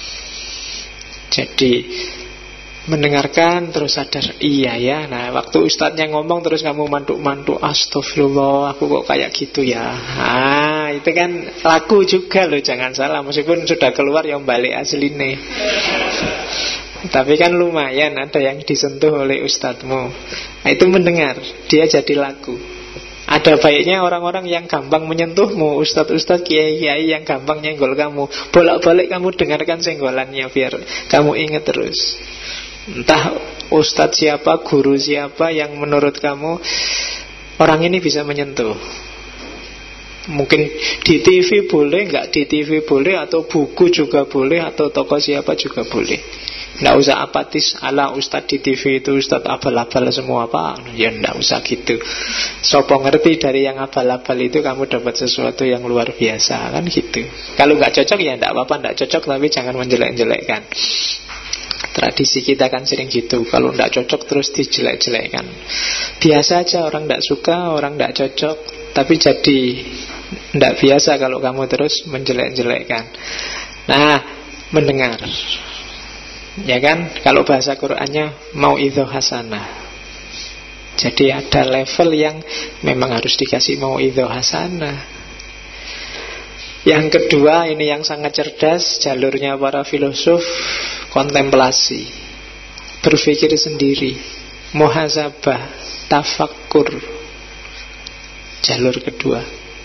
Jadi mendengarkan terus sadar, iya ya. Nah, waktu ustadznya ngomong terus kamu mantuk-mantuk, astagfirullah, aku kok kayak gitu ya. Ah, itu kan laku juga loh, jangan salah. Meskipun sudah keluar yang balik asline. Tapi kan lumayan ada yang disentuh oleh ustadzmu. Nah, itu mendengar, dia jadi laku. Ada baiknya orang-orang yang gampang menyentuhmu, ustadz-ustadz, kiai-kiai yang gampang nyenggol kamu, bolak-balik kamu dengarkan senggolannya biar kamu ingat terus. Entah ustadz siapa, guru siapa yang menurut kamu orang ini bisa menyentuh. Mungkin di T V boleh, nggak di T V boleh, atau buku juga boleh, atau tokoh siapa juga boleh. Nggak usah apatis ala ustadz di T V itu ustadz abal-abal semua, Pak. Ya nggak usah gitu. Sopo ngerti dari yang abal-abal itu kamu dapat sesuatu yang luar biasa, kan gitu. Kalau nggak cocok ya nggak apa-apa, nggak cocok, tapi jangan menjelek-jelekkan. Tradisi kita kan sering gitu. Kalau nggak cocok terus dijelek-jelekkan. Biasa aja, orang nggak suka, orang nggak cocok, tapi jadi nggak biasa kalau kamu terus menjelek-jelekkan. Nah, mendengar, ya kan, kalau bahasa Qur'annya mau'idhah hasanah. Jadi ada level yang memang harus dikasih mau'idhah hasanah. Yang kedua, ini yang sangat cerdas, jalurnya para filosof, kontemplasi, berpikir sendiri, muhasabah, tafakkur. Jalur kedua.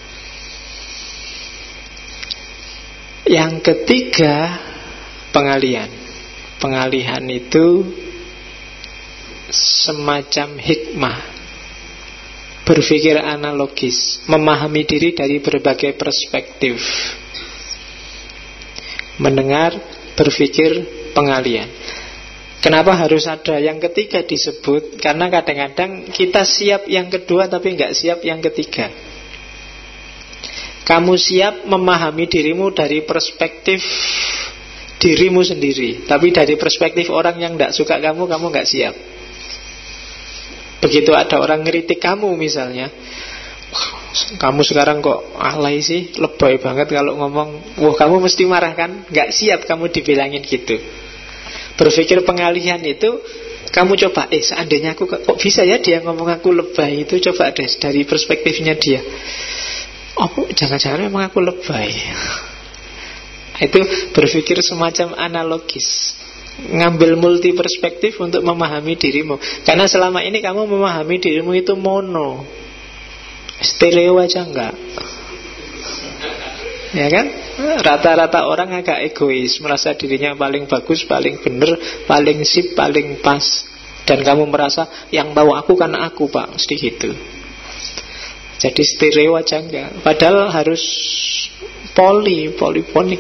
Yang ketiga, pengalihan. Pengalihan itu semacam hikmah, berpikir analogis, memahami diri dari berbagai perspektif. Mendengar, berpikir, pengalihan. Kenapa harus ada yang ketiga disebut? Karena kadang-kadang kita siap yang kedua tapi nggak siap yang ketiga. Kamu siap memahami dirimu dari perspektif dirimu sendiri, tapi dari perspektif orang yang tidak suka kamu, kamu nggak siap. Begitu ada orang ngeritik kamu misalnya, kamu sekarang kok alay sih, lebay banget kalau ngomong, wah kamu mesti marah kan? Nggak siap kamu dibilangin gitu. Berpikir pengalihan itu, kamu coba, eh seandainya aku, kok bisa ya dia ngomong aku lebay itu, coba deh dari perspektifnya dia. Oh, jangan-jangan memang aku lebay. Itu berpikir semacam analogis, ngambil multi perspektif untuk memahami dirimu. Karena selama ini kamu memahami dirimu itu mono, stereo aja enggak. Ya kan? Rata-rata orang agak egois, merasa dirinya paling bagus, paling benar, paling sip, paling pas. Dan kamu merasa yang tahu aku kan aku, Pak, mesti gitu. Jadi stereo aja enggak. Padahal harus poli, polifonik.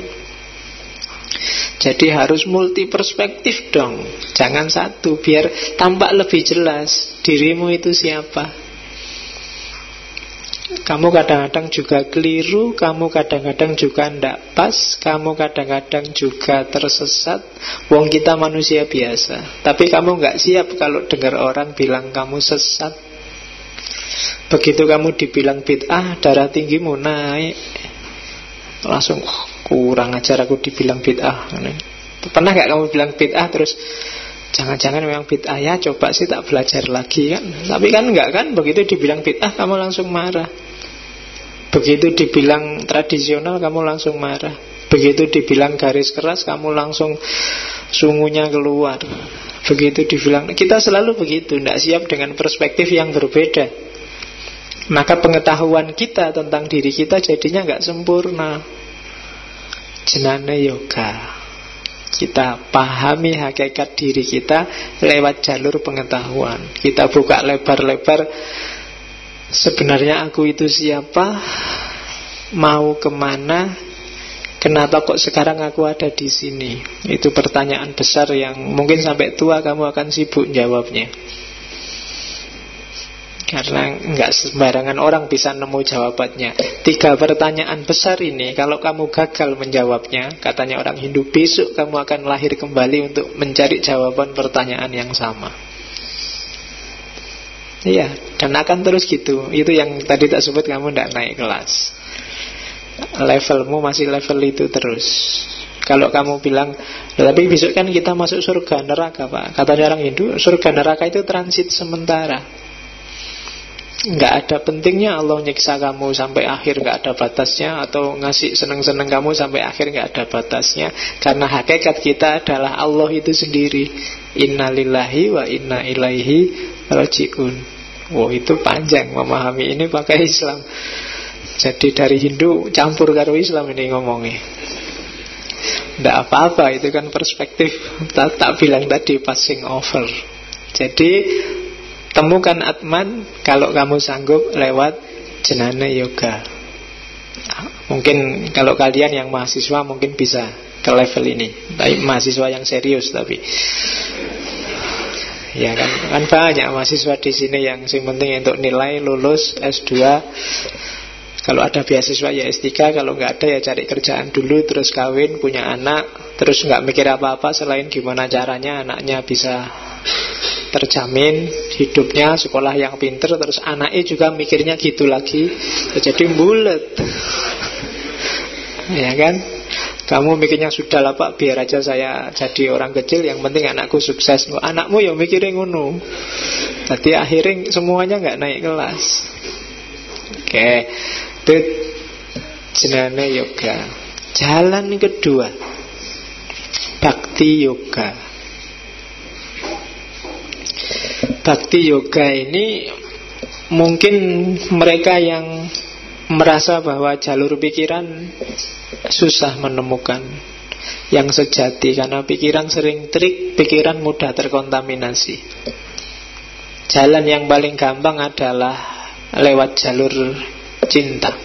Jadi harus multi perspektif dong. Jangan satu, biar tampak lebih jelas dirimu itu siapa. Kamu kadang-kadang juga keliru, kamu kadang-kadang juga ndak pas, kamu kadang-kadang juga tersesat. Wong kita manusia biasa. Tapi kamu nggak siap kalau dengar orang bilang kamu sesat. Begitu kamu dibilang bid'ah, darah tinggimu naik, langsung oh, kurang ajar aku dibilang bid'ah. Pernah gak kamu bilang bid'ah terus jangan-jangan memang bid'ah ya, coba sih tak belajar lagi kan. Tapi kan enggak kan, begitu dibilang bid'ah kamu langsung marah. Begitu dibilang tradisional kamu langsung marah. Begitu dibilang garis keras kamu langsung sungunya keluar. Begitu dibilang, kita selalu begitu, tidak siap dengan perspektif yang berbeda. Maka pengetahuan kita tentang diri kita jadinya nggak sempurna. Jenane yoga, kita pahami hakikat diri kita lewat jalur pengetahuan. Kita buka lebar-lebar, sebenarnya aku itu siapa, mau kemana, kenapa kok sekarang aku ada di sini. Itu pertanyaan besar yang mungkin sampai tua kamu akan sibuk jawabnya. Karena nggak sembarangan orang bisa nemu jawabannya. Tiga pertanyaan besar ini, kalau kamu gagal menjawabnya, katanya orang Hindu, besok kamu akan lahir kembali untuk mencari jawaban pertanyaan yang sama. Iya, dan akan terus gitu. Itu yang tadi tak sebut, kamu tidak naik kelas. Levelmu masih level itu terus. Kalau kamu bilang, tapi besok kan kita masuk surga neraka Pak, katanya orang Hindu, surga neraka itu transit sementara. Nggak ada pentingnya Allah nyiksa kamu sampai akhir nggak ada batasnya, atau ngasih seneng-seneng kamu sampai akhir nggak ada batasnya. Karena hakikat kita adalah Allah itu sendiri. Inna lillahi wa inna ilaihi raji'un. Wow, itu panjang memahami ini pakai Islam. Jadi dari Hindu campur karo Islam ini ngomongnya. Nggak apa-apa, itu kan perspektif. Tak, tak bilang tadi passing over. Jadi temukan Atman kalau kamu sanggup lewat Jnana Yoga. Mungkin kalau kalian yang mahasiswa mungkin bisa ke level ini. Tapi mahasiswa yang serius tapi. Ya kan, kan banyak mahasiswa di sini yang sing penting untuk nilai lulus S dua. Kalau ada beasiswa ya S tiga, kalau nggak ada ya cari kerjaan dulu, terus kawin, punya anak, terus nggak mikir apa-apa selain gimana caranya anaknya bisa terjamin hidupnya, sekolah yang pinter, terus anaknya juga mikirnya gitu lagi, jadi bulet. Ya kan? Kamu mikirnya sudah lah Pak, biar aja saya jadi orang kecil, yang penting anakku sukses. Anakmu ya mikirin ngono. Jadi akhirnya semuanya nggak naik kelas. Oke, itu Jnana Yoga. Jalan kedua, Bhakti Yoga. Bhakti Yoga ini mungkin mereka yang merasa bahwa jalur pikiran susah menemukan yang sejati, karena pikiran sering trik, pikiran mudah terkontaminasi. Jalan yang paling gampang adalah lewat jalur cinta.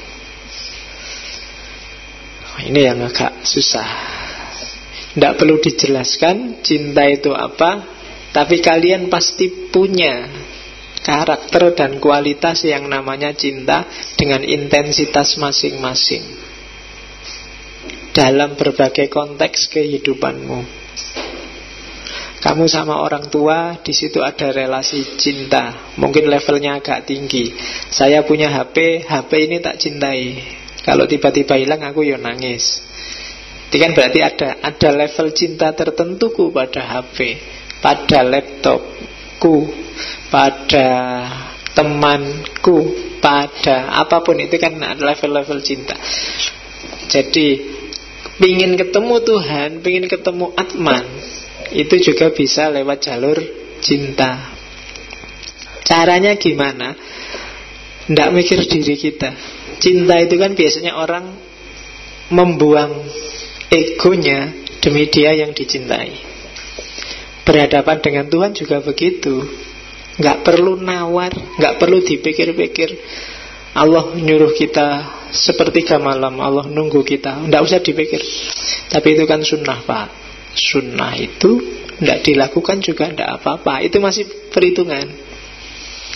Ini yang agak susah. Tidak perlu dijelaskan cinta itu apa, tapi kalian pasti punya karakter dan kualitas yang namanya cinta dengan intensitas masing-masing dalam berbagai konteks kehidupanmu. Kamu sama orang tua, di situ ada relasi cinta. Mungkin levelnya agak tinggi. Saya punya H P, H P ini tak cintai. Kalau tiba-tiba hilang aku ya nangis. Itu kan berarti ada ada level cinta tertentuku pada H P, pada laptopku, pada temanku, pada apapun. Itu kan level-level cinta. Jadi pingin ketemu Tuhan, pingin ketemu Atman, itu juga bisa lewat jalur cinta. Caranya gimana? Nggak mikir diri kita. Cinta itu kan biasanya orang membuang egonya demi dia yang dicintai. Berhadapan dengan Tuhan juga begitu. Nggak perlu nawar, nggak perlu dipikir-pikir. Allah nyuruh kita sepertiga malam, Allah nunggu kita, nggak usah dipikir. Tapi itu kan sunnah Pak. Sunnah itu tidak dilakukan juga tidak apa-apa. Itu masih perhitungan.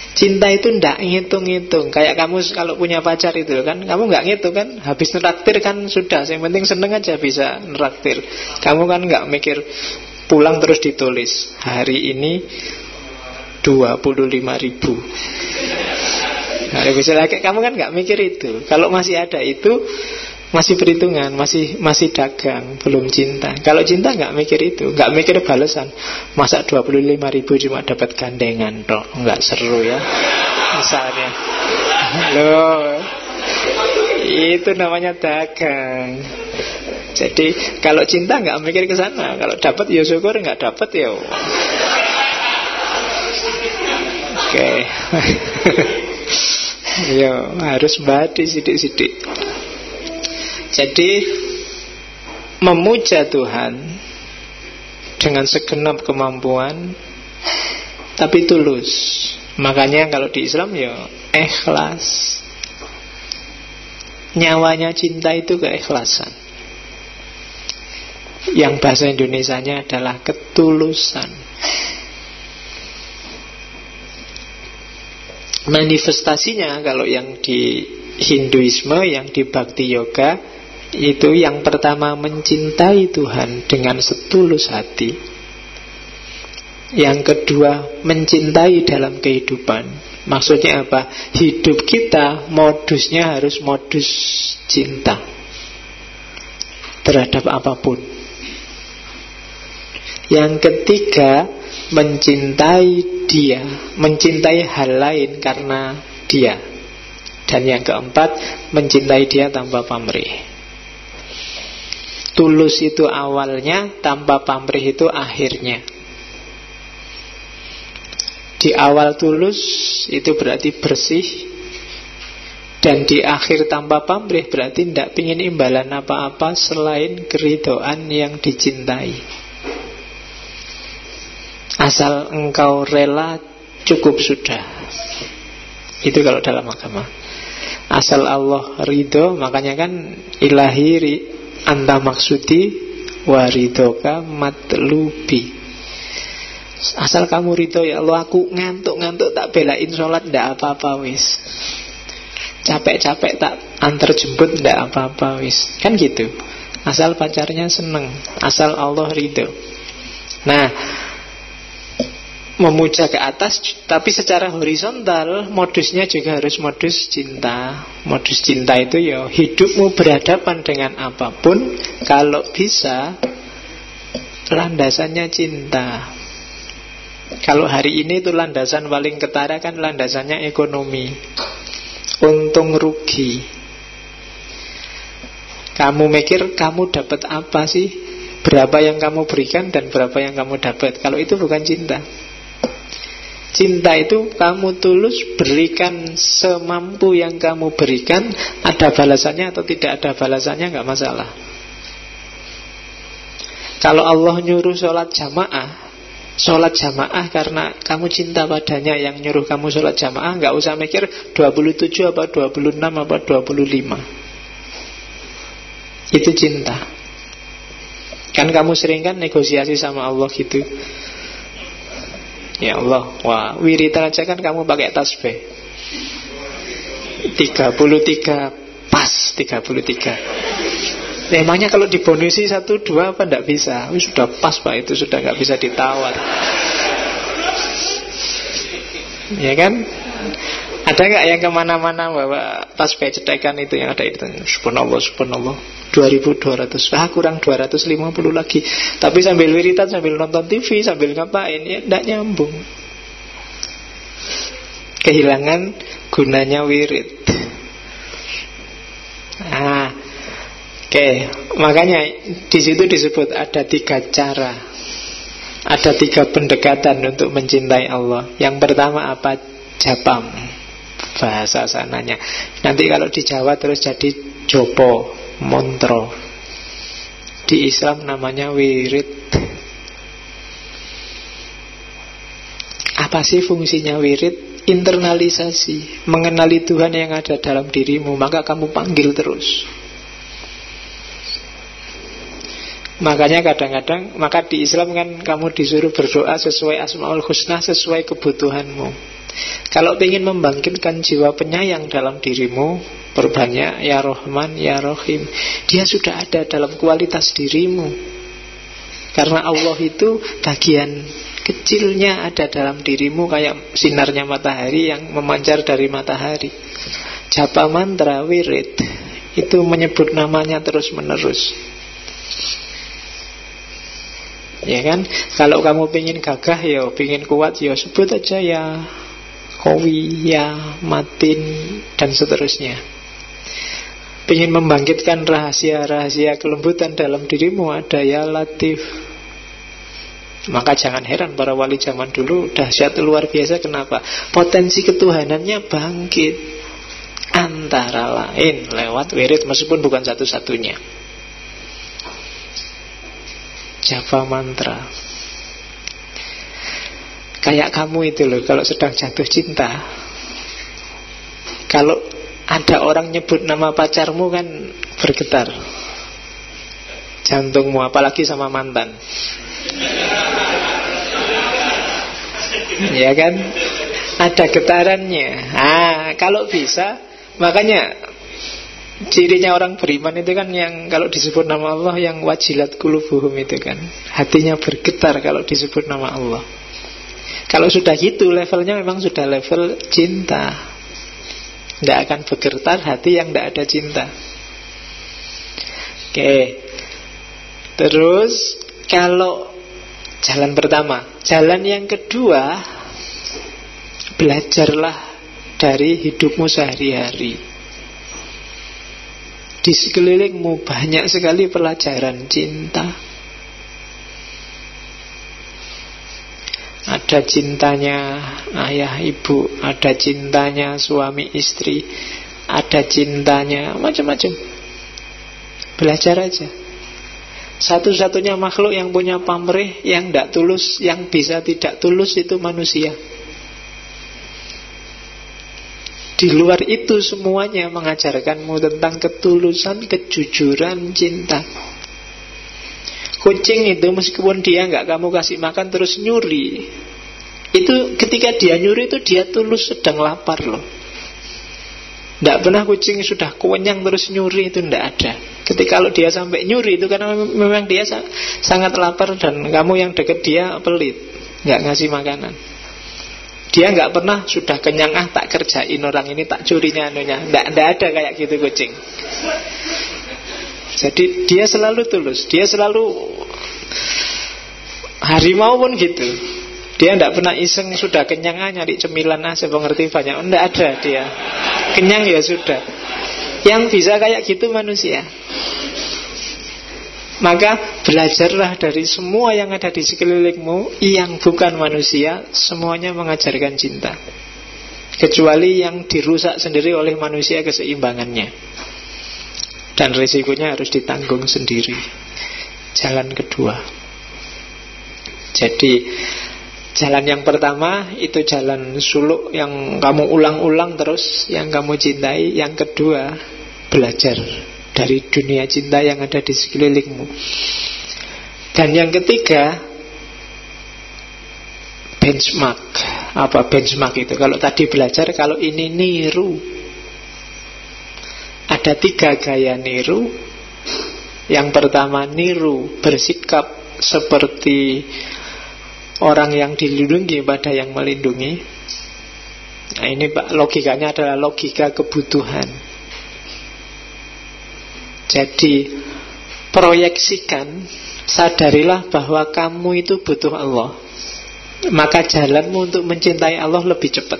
Cinta itu ndak ngitung-ngitung. Kayak kamu kalau punya pacar itu kan, kamu nggak ngitung kan, habis neraktir kan sudah, yang penting seneng aja bisa neraktir. Kamu kan nggak mikir, pulang terus ditulis hari ini dua puluh lima ribu. Nah, misalnya kamu kan nggak mikir itu. Kalau masih ada itu, masih perhitungan, masih masih dagang, belum cinta. Kalau cinta nggak mikir itu, nggak mikir balasan. Masa dua puluh lima ribu cuma dapat gandengan toh, nggak seru ya. Misalnya, loh, itu namanya dagang. Jadi kalau cinta nggak mikir ke sana. Kalau dapat ya syukur, nggak dapat ya. Oke. Okay. Yo, harus badi sidik-sidik. Jadi memuja Tuhan dengan segenap kemampuan, tapi tulus. Makanya kalau di Islam ya ikhlas. Nyawanya cinta itu keikhlasan. Yang bahasa Indonesianya adalah ketulusan. Manifestasinya kalau yang di Hinduisme, yang di Bhakti Yoga, itu yang pertama mencintai Tuhan dengan setulus hati. Yang kedua mencintai dalam kehidupan. Maksudnya apa? Hidup kita modusnya harus modus cinta terhadap apapun. Yang ketiga mencintai dia, mencintai hal lain karena dia. Dan yang keempat mencintai dia tanpa pamrih. Tulus itu awalnya, tanpa pamrih itu akhirnya. Di awal tulus itu berarti bersih, dan di akhir tanpa pamrih berarti tidak ingin imbalan apa-apa selain keridhaan yang dicintai. Asal engkau rela, cukup sudah. Itu kalau dalam agama. Asal Allah ridho, makanya kan ilahi anta maksudi waridoka matlubi. Asal kamu ridho ya Allah, aku ngantuk-ngantuk tak belain sholat, ndak apa-apa wis. Capek-capek tak antar jemput, ndak apa-apa wis. Kan gitu. Asal pacarnya seneng, asal Allah ridho. Nah, memuja ke atas, tapi secara horizontal modusnya juga harus modus cinta. Modus cinta itu ya hidupmu berhadapan dengan apapun, kalau bisa landasannya cinta. Kalau hari ini itu landasan paling ketara kan landasannya ekonomi, untung rugi. Kamu mikir kamu dapat apa sih, berapa yang kamu berikan dan berapa yang kamu dapat. Kalau itu bukan cinta. Cinta itu kamu tulus berikan semampu yang kamu berikan. Ada balasannya atau tidak ada balasannya nggak masalah. Kalau Allah nyuruh sholat jamaah, sholat jamaah karena kamu cinta padanya yang nyuruh kamu sholat jamaah, nggak usah mikir dua puluh tujuh apa dua puluh enam apa dua puluh lima. Itu cinta. Kan kamu sering kan negosiasi sama Allah gitu. Ya Allah, wah, wiritan aja kan kamu pakai tasbih tiga puluh tiga, pas tiga puluh tiga. Emangnya kalau dibonusi satu dua apa enggak bisa? Sudah pas Pak, itu sudah enggak bisa ditawar. Ya kan? Ada enggak yang kemana-mana bawa tasbih cetekan itu yang ada itu? Subhanallah, subhanallah, dua ribu dua ratus, ah kurang dua ratus lima puluh lagi. Tapi sambil wiritan, sambil nonton T V, sambil ngapain, ya enggak nyambung. Kehilangan gunanya wirid. Ah, oke, okay. Makanya di situ disebut ada tiga cara, ada tiga pendekatan untuk mencintai Allah. Yang pertama apa? Japam, bahasa sananya. Nanti kalau di Jawa terus jadi jopo, montro. Di Islam namanya wirid. Apa sih fungsinya wirid? Internalisasi, mengenali Tuhan yang ada dalam dirimu, maka kamu panggil terus. Makanya kadang-kadang, maka di Islam kan kamu disuruh berdoa sesuai Asmaul Husna, sesuai kebutuhanmu. Kalau ingin membangkitkan jiwa penyayang dalam dirimu, perbanyak ya Rahman, ya Rahim. Dia sudah ada dalam kualitas dirimu. Karena Allah itu bagian kecilnya ada dalam dirimu, kayak sinarnya matahari yang memancar dari matahari. Japa mantra wirid itu menyebut namanya terus menerus. Ya kan? Kalau kamu pengen gagah ya, pengen kuat ya, sebut aja ya Kowi, ya Matin, dan seterusnya. Pengen membangkitkan rahasia-rahasia kelembutan dalam dirimu, ada ya Latif. Maka jangan heran para wali zaman dulu dahsyat luar biasa. Kenapa? Potensi ketuhanannya bangkit, antara lain lewat wirid, meskipun bukan satu-satunya. Japa mantra. Kayak kamu itu loh, kalau sedang jatuh cinta, kalau ada orang nyebut nama pacarmu kan bergetar jantungmu, apalagi sama mantan. Ya kan? Ada getarannya. Ah, kalau bisa, makanya cirinya orang beriman itu kan yang kalau disebut nama Allah yang wajilat qulubuhum itu kan, hatinya bergetar kalau disebut nama Allah. Kalau sudah gitu levelnya memang sudah level cinta. Tidak akan bergetar hati yang tidak ada cinta. Oke. Terus kalau jalan pertama, jalan yang kedua, belajarlah dari hidupmu sehari-hari. Di sekelilingmu banyak sekali pelajaran cinta. Ada cintanya ayah ibu, ada cintanya suami istri, ada cintanya macam-macam. Belajar aja. Satu-satunya makhluk yang punya pamrih, yang tidak tulus, yang bisa tidak tulus itu manusia. Di luar itu semuanya mengajarkanmu tentang ketulusan, kejujuran, cinta. Kucing itu meskipun dia nggak kamu kasih makan terus nyuri, itu ketika dia nyuri itu dia tulus sedang lapar loh. Tidak pernah kucing sudah kenyang terus nyuri, itu tidak ada. Ketika kalau dia sampai nyuri itu karena memang dia sangat lapar dan kamu yang deket dia pelit, nggak ngasih makanan. Dia nggak pernah sudah kenyang, ah tak kerjain orang ini, tak curinya anunya. Nggak, nggak ada kayak gitu kucing. Jadi dia selalu tulus. Dia selalu, harimau pun gitu. Dia tidak pernah iseng sudah kenyang ah nyari cemilan ah saya mengerti banyak. Tidak ada dia. Kenyang ya sudah. Yang bisa kayak gitu manusia. Maka belajarlah dari semua yang ada di sekelilingmu yang bukan manusia, semuanya mengajarkan cinta. Kecuali yang dirusak sendiri oleh manusia keseimbangannya. Dan risikonya harus ditanggung sendiri. Jalan kedua. Jadi jalan yang pertama itu jalan suluk yang kamu ulang-ulang terus, yang kamu cintai. Yang kedua, belajar dari dunia cinta yang ada di sekelilingmu. Dan yang ketiga, benchmark. Apa benchmark itu? Kalau tadi belajar, kalau ini niru. Ada tiga gaya niru. Yang pertama niru, bersikap seperti orang yang dilindungi pada yang melindungi. Nah ini Pak, logikanya adalah logika kebutuhan. Jadi proyeksikan, sadarilah bahwa kamu itu butuh Allah. Maka jalanmu untuk mencintai Allah lebih cepat.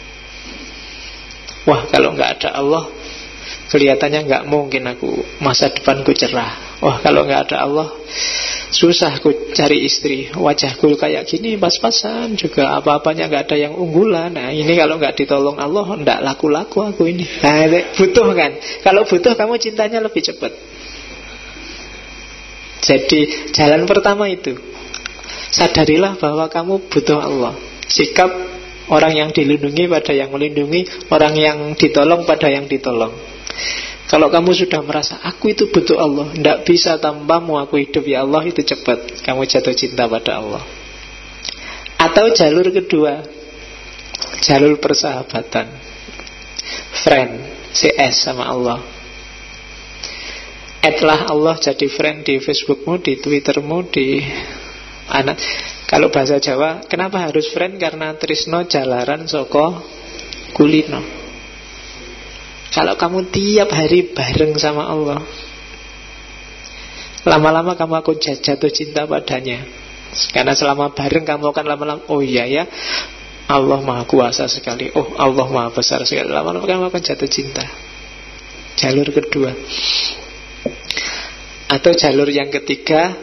Wah kalau nggak ada Allah, kelihatannya nggak mungkin aku masa depanku cerah. Wah kalau nggak ada Allah, susah aku cari istri. Wajahku kayak gini pas-pasan juga, apa-apanya nggak ada yang unggulan. Nah ini kalau nggak ditolong Allah, nggak laku-laku aku ini. Nah, butuh kan? Kalau butuh kamu cintanya lebih cepat. Jadi jalan pertama itu, sadarilah bahwa kamu butuh Allah. Sikap orang yang dilindungi pada yang melindungi, orang yang ditolong pada yang ditolong. Kalau kamu sudah merasa aku itu butuh Allah, tidak bisa tanpamu aku hidup ya Allah, itu cepat kamu jatuh cinta pada Allah. Atau jalur kedua, jalur persahabatan, friend, C S sama Allah. Add-lah Allah jadi friend di Facebookmu, di Twittermu, di anak. Kalau bahasa Jawa, kenapa harus friend? Karena tresno jalaran saka kulino. Kalau kamu tiap hari bareng sama Allah, lama-lama kamu akan jatuh cinta padanya. Karena selama bareng kamu akan lama-lama, oh iya ya, Allah maha kuasa sekali, oh Allah maha besar sekali. Lama-lama kamu akan jatuh cinta. Jalur kedua. Atau jalur yang ketiga,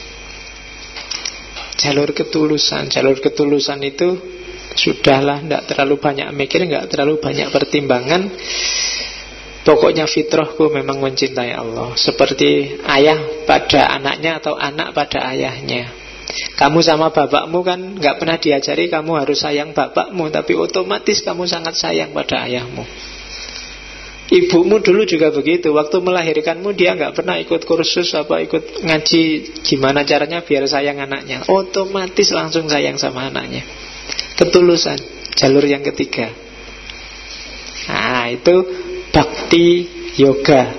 jalur ketulusan. Jalur ketulusan itu sudahlah, tidak terlalu banyak mikir, tidak terlalu banyak pertimbangan. Pokoknya fitrahku memang mencintai Allah. Seperti ayah pada anaknya atau anak pada ayahnya. Kamu sama bapakmu kan nggak pernah diajari kamu harus sayang bapakmu, tapi otomatis kamu sangat sayang pada ayahmu. Ibumu dulu juga begitu. Waktu melahirkanmu dia nggak pernah ikut kursus apa ikut ngaji gimana caranya biar sayang anaknya. Otomatis langsung sayang sama anaknya. Ketulusan, jalur yang ketiga. Nah itu bhakti yoga,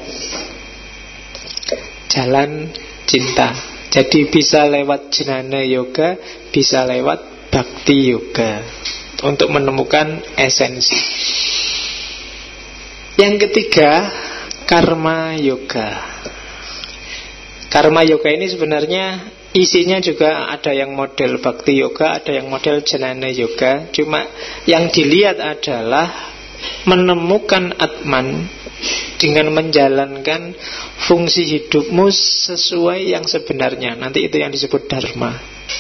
jalan cinta. Jadi bisa lewat jnana yoga, bisa lewat bhakti yoga untuk menemukan esensi. Yang ketiga, karma yoga. Karma yoga ini sebenarnya isinya juga ada yang model bhakti yoga, ada yang model jnana yoga. Cuma yang dilihat adalah menemukan Atman dengan menjalankan fungsi hidupmu sesuai yang sebenarnya. Nanti itu yang disebut dharma.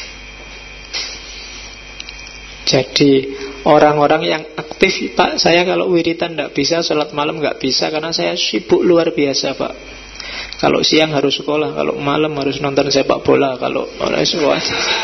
Jadi orang-orang yang aktif, Pak, saya kalau wiritan tidak bisa, sholat malam nggak bisa karena saya sibuk luar biasa, Pak. Kalau siang harus sekolah, kalau malam harus nonton sepak bola, kalau oleh semua.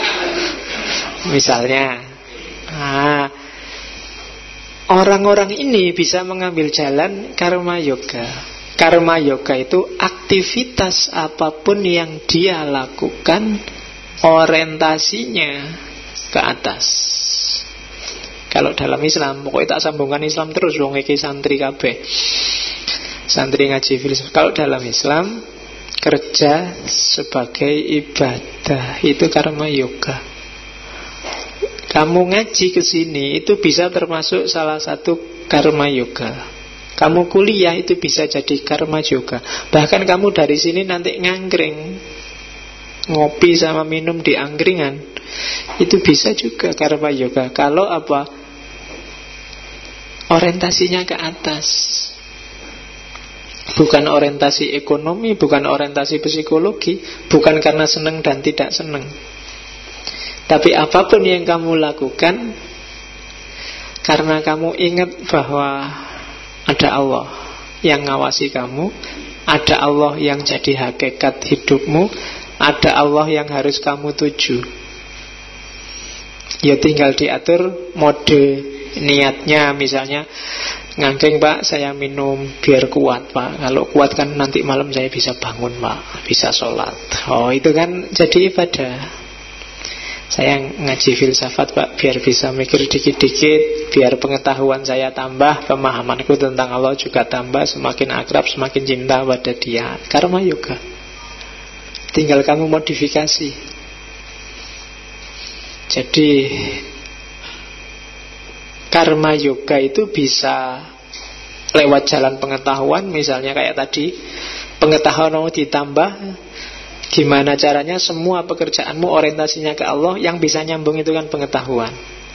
Misalnya, nah, orang-orang ini bisa mengambil jalan karma yoga. Karma yoga itu aktivitas apapun yang dia lakukan orientasinya ke atas. Kalau dalam Islam, pokoknya tak sambungkan Islam terus, wong iki santri kabeh. Santri ngaji filsafat. Kalau dalam Islam, kerja sebagai ibadah itu karma yoga. Kamu ngaji ke sini itu bisa termasuk salah satu karma yoga. Kamu kuliah itu bisa jadi karma yoga. Bahkan kamu dari sini nanti ngangkring, ngopi sama minum di angkringan, itu bisa juga karma yoga. Kalau apa? Orientasinya ke atas. Bukan orientasi ekonomi, bukan orientasi psikologi, bukan karena senang dan tidak senang. Tapi apapun yang kamu lakukan karena kamu ingat bahwa ada Allah yang ngawasi kamu, ada Allah yang jadi hakikat hidupmu, ada Allah yang harus kamu tuju. Ya tinggal diatur mode niatnya. Misalnya ngangking, Pak, saya minum biar kuat, Pak. Kalau kuat kan nanti malam saya bisa bangun, Pak, bisa sholat. Oh itu kan jadi ibadah. Saya ngaji filsafat, Pak, biar bisa mikir dikit-dikit, biar pengetahuan saya tambah, pemahamanku tentang Allah juga tambah, semakin akrab, semakin cinta pada Dia. Karma yoga. Tinggal kamu modifikasi. Jadi karma yoga itu bisa lewat jalan pengetahuan. Misalnya kayak tadi, pengetahuan mau ditambah, gimana caranya semua pekerjaanmu orientasinya ke Allah, yang bisa nyambung itu kan pengetahuan.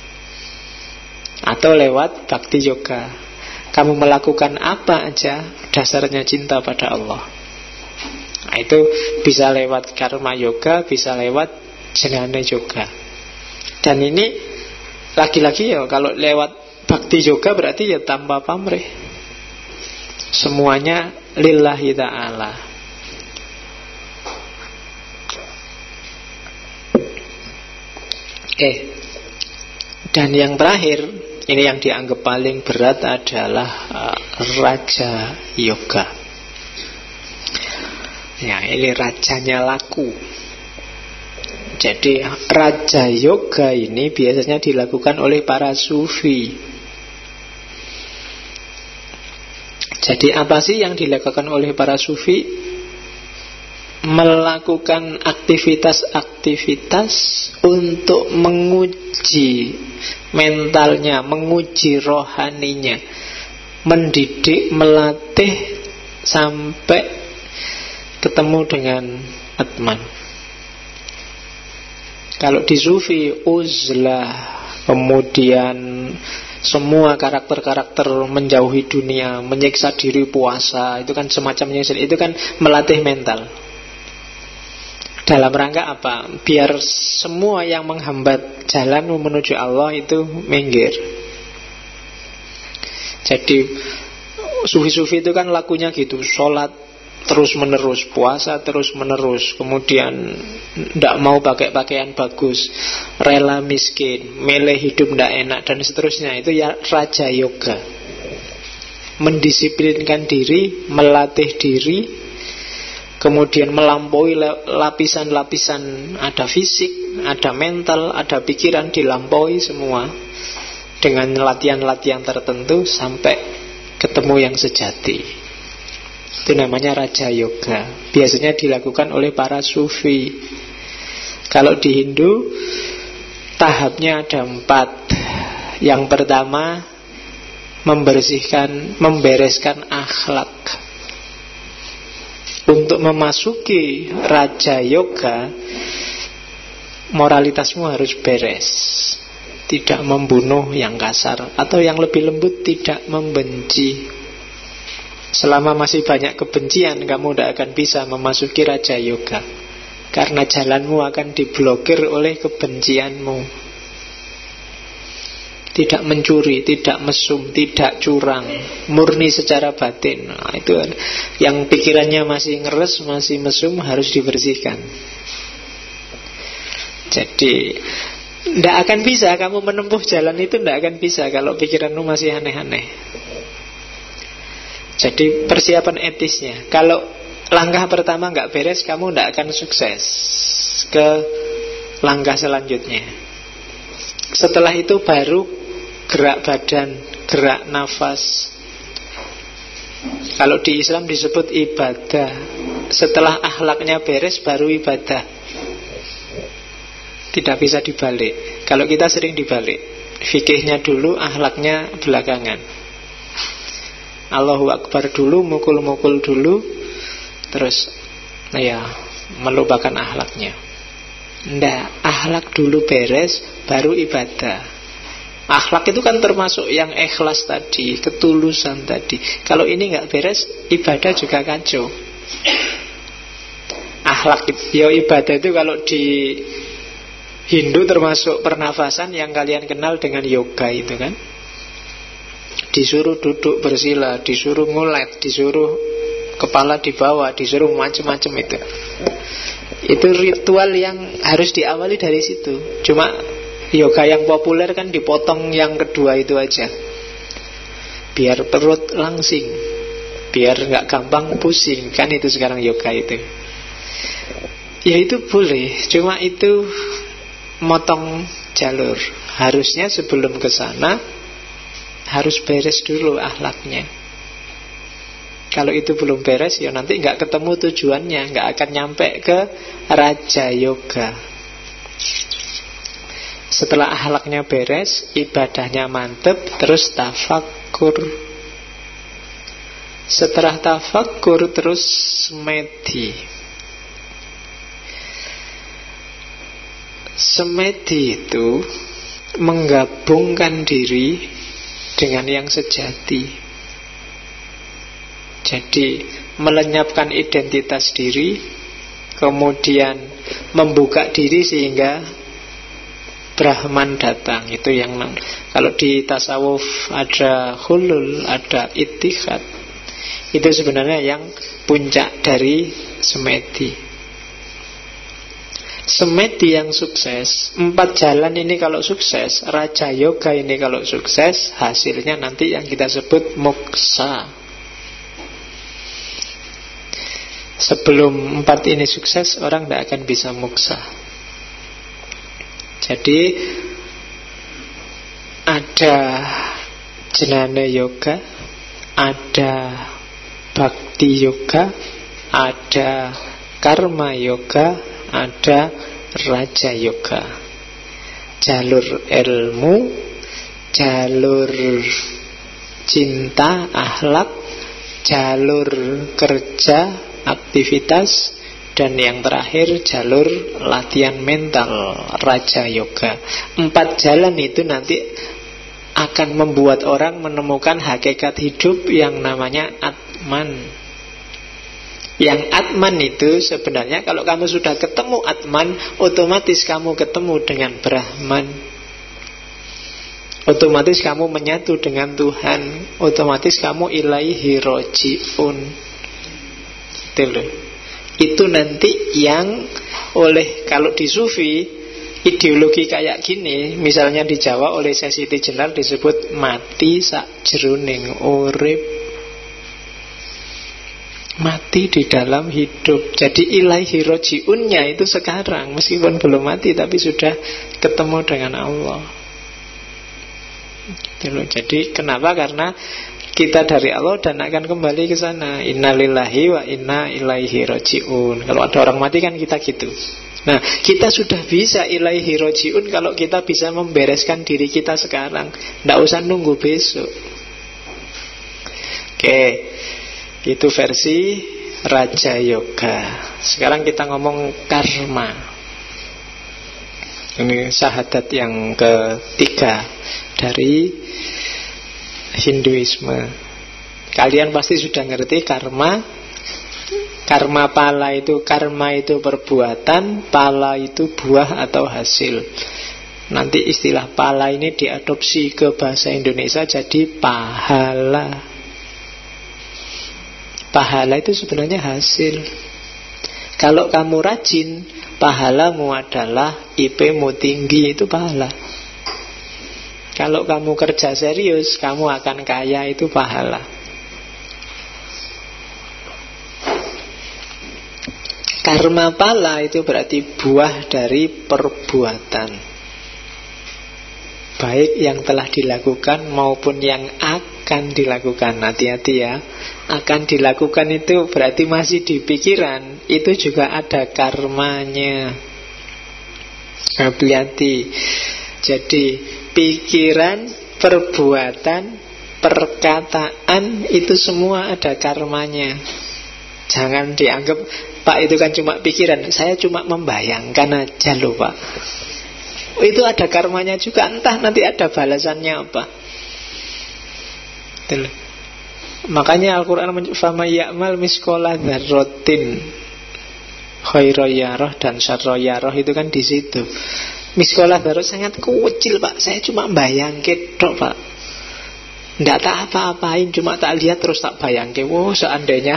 Atau lewat bhakti yoga, kamu melakukan apa aja dasarnya cinta pada Allah. Nah, itu bisa lewat karma yoga, bisa lewat jnana yoga. Dan ini lagi-lagi ya, kalau lewat bhakti yoga berarti ya tanpa pamrih, semuanya lillahi ta'ala. Oke. Dan yang terakhir, ini yang dianggap paling berat adalah uh, raja yoga. Ya, ini rajanya laku. Jadi raja yoga ini biasanya dilakukan oleh para sufi. Jadi apa sih yang dilakukan oleh para sufi? Melakukan aktivitas-aktivitas untuk menguji mentalnya, menguji rohaninya, mendidik, melatih sampai ketemu dengan Atman. Kalau di sufi uzlah, kemudian semua karakter-karakter menjauhi dunia, menyiksa diri, puasa, itu kan semacamnya, itu kan melatih mental. Dalam rangka apa? Biar semua yang menghambat jalan menuju Allah itu minggir. Jadi sufi-sufi itu kan lakunya gitu, sholat terus menerus, puasa terus menerus, kemudian tidak mau pakai pakaian bagus, rela miskin, milih hidup tidak enak, dan seterusnya. Itu ya raja yoga. Mendisiplinkan diri, melatih diri, kemudian melampaui lapisan-lapisan, ada fisik, ada mental, ada pikiran, dilampaui semua dengan latihan-latihan tertentu sampai ketemu yang sejati. Itu namanya raja yoga. Biasanya dilakukan oleh para sufi. Kalau di Hindu tahapnya ada empat. Yang pertama, membersihkan, membereskan akhlak. Untuk memasuki raja yoga, moralitasmu harus beres. Tidak membunuh yang kasar, atau yang lebih lembut, tidak membenci. Selama masih banyak kebencian, kamu tidak akan bisa memasuki raja yoga, karena jalanmu akan diblokir oleh kebencianmu. Tidak mencuri, tidak mesum, tidak curang, murni secara batin. Nah, itu yang pikirannya masih ngeres, masih mesum, harus dibersihkan. Jadi tidak akan bisa kamu menempuh jalan itu, tidak akan bisa kalau pikiranmu masih aneh-aneh. Jadi persiapan etisnya, kalau langkah pertama nggak beres, kamu tidak akan sukses ke langkah selanjutnya. Setelah itu baru gerak badan, gerak nafas. Kalau di Islam disebut ibadah. Setelah akhlaknya beres baru ibadah. Tidak bisa dibalik. Kalau kita sering dibalik, fikihnya dulu, akhlaknya belakangan. Allahu Akbar dulu, mukul-mukul dulu, terus ya melupakan akhlaknya. Nggak, akhlak dulu beres, baru ibadah. Akhlak itu kan termasuk yang ikhlas tadi, ketulusan tadi. Kalau ini nggak beres, ibadah juga kacau. Akhlak ya ibadah itu kalau di Hindu termasuk pernafasan yang kalian kenal dengan yoga itu kan. Disuruh duduk bersila, disuruh ngulet, disuruh kepala di bawah, disuruh macam-macam itu. Itu ritual yang harus diawali dari situ. Cuma yoga yang populer kan dipotong yang kedua itu aja, biar perut langsing, biar nggak gampang pusing. Kan itu sekarang yoga itu. Ya itu boleh, cuma itu motong jalur. Harusnya sebelum ke sana harus beres dulu akhlaknya. Kalau itu belum beres, ya nanti nggak ketemu tujuannya, nggak akan nyampe ke raja yoga. Setelah akhlaknya beres, ibadahnya mantep, terus tafakkur. Setelah tafakkur, terus semedi. Semedi itu menggabungkan diri dengan yang sejati. Jadi melenyapkan identitas diri, kemudian membuka diri sehingga Brahman datang. Itu yang kalau di tasawuf ada hulul, ada ittihad. Itu sebenarnya yang puncak dari semedi. Semedi yang sukses, empat jalan ini kalau sukses, raja yoga ini kalau sukses, hasilnya nanti yang kita sebut moksa. Sebelum empat ini sukses, orang tidak akan bisa moksa. Jadi ada jnana yoga, ada bhakti yoga, ada karma yoga, ada raja yoga. Jalur ilmu, jalur cinta, akhlak, jalur kerja, aktivitas, dan yang terakhir jalur latihan mental, raja yoga. Empat jalan itu nanti akan membuat orang menemukan hakikat hidup yang namanya Atman. Yang Atman itu sebenarnya kalau kamu sudah ketemu Atman, otomatis kamu ketemu dengan Brahman, otomatis kamu menyatu dengan Tuhan, otomatis kamu ilaihi roji'un. Itu loh. Itu nanti yang oleh, kalau di Sufi, ideologi kayak gini, misalnya di Jawa oleh Sesiti Jenar disebut mati sakjroning urip. Mati di dalam hidup. Jadi ilaihi roji'unnya itu sekarang, meskipun belum mati tapi sudah ketemu dengan Allah. Jadi kenapa? Karena kita dari Allah dan akan kembali ke sana. Innalillahi wa inna ilaihi roji'un. Kalau ada orang mati kan kita gitu. Nah, kita sudah bisa ilaihi roji'un kalau kita bisa membereskan diri kita sekarang. Tidak usah nunggu besok. Oke, itu versi Raja Yoga. Sekarang kita ngomong karma. Ini syahadat yang ketiga dari Hinduisme. Kalian pasti sudah ngerti karma. Karma pala itu, karma itu perbuatan, pala itu buah atau hasil. Nanti istilah pala ini diadopsi ke bahasa Indonesia jadi pahala. Pahala itu sebenarnya hasil. Kalau kamu rajin, pahalamu adalah I P-mu tinggi, itu pahala. Kalau kamu kerja serius, kamu akan kaya, itu pahala. Karma pala itu berarti buah dari perbuatan, baik yang telah dilakukan maupun yang akan dilakukan. Hati-hati ya, akan dilakukan itu berarti masih di pikiran, itu juga ada karmanya. Hati-hati. Jadi pikiran, perbuatan, perkataan itu semua ada karmanya. Jangan dianggap, Pak itu kan cuma pikiran, saya cuma membayangkan aja loh Pak. Itu ada karmanya juga, entah nanti ada balasannya apa. Betul. Makanya Al-Quran fama ya'mal miskola dzarratin khairoyarah dan syarroyarah itu kan di situ. Miskola dzarrat sangat kecil Pak, saya cuma bayangke tok Pak. Nggak tak apa-apain, cuma tak lihat terus tak bayangke. Wow, seandainya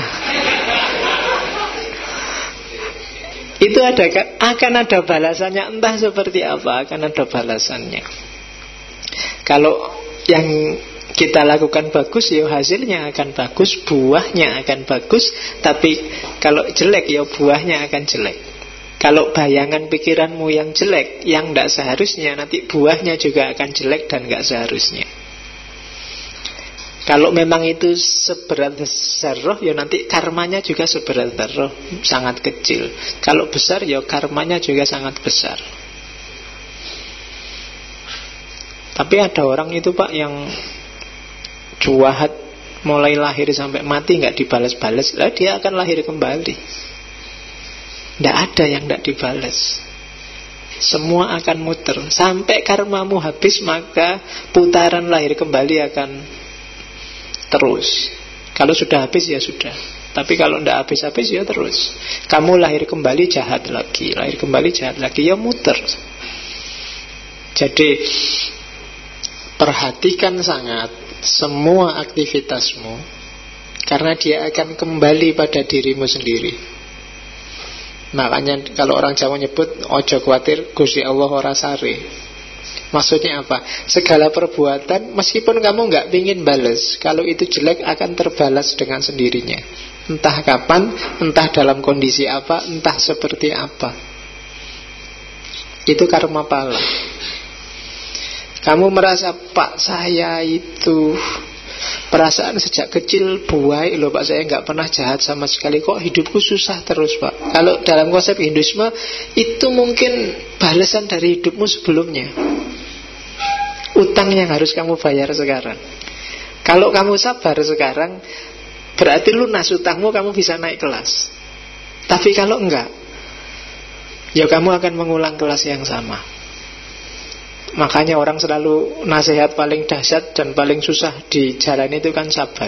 itu ada, akan ada balasannya, entah seperti apa, akan ada balasannya. Kalau yang kita lakukan bagus, ya hasilnya akan bagus, buahnya akan bagus. Tapi kalau jelek, ya buahnya akan jelek. Kalau bayangan pikiranmu yang jelek, yang tidak seharusnya, nanti buahnya juga akan jelek dan tidak seharusnya. Kalau memang itu seberat zarrah, ya nanti karmanya juga seberat zarrah, sangat kecil. Kalau besar, ya karmanya juga sangat besar. Tapi ada orang itu Pak yang juahat mulai lahir sampai mati nggak dibalas-balas, lah dia akan lahir kembali. Tidak ada yang tidak dibalas. Semua akan muter sampai karmamu habis, maka putaran lahir kembali akan terus. Kalau sudah habis ya sudah. Tapi kalau tidak habis-habis ya terus. Kamu lahir kembali jahat lagi, lahir kembali jahat lagi, ya muter. Jadi perhatikan sangat semua aktivitasmu, karena dia akan kembali pada dirimu sendiri. Makanya kalau orang Jawa nyebut ojo kuatir Gusti Allah ora sare. Maksudnya apa? Segala perbuatan, meskipun kamu nggak pingin balas, kalau itu jelek akan terbalas dengan sendirinya. Entah kapan, entah dalam kondisi apa, entah seperti apa. Itu karma pala. Kamu merasa, Pak, saya itu perasaan sejak kecil baik loh Pak, saya nggak pernah jahat sama sekali, kok hidupku susah terus Pak. Kalau dalam konsep Hinduisme, itu mungkin balasan dari hidupmu sebelumnya, utang yang harus kamu bayar sekarang. Kalau kamu sabar sekarang, berarti lunas utangmu, kamu bisa naik kelas. Tapi kalau enggak, ya kamu akan mengulang kelas yang sama. Makanya orang selalu nasihat paling dahsyat dan paling susah di jalan itu kan sabar.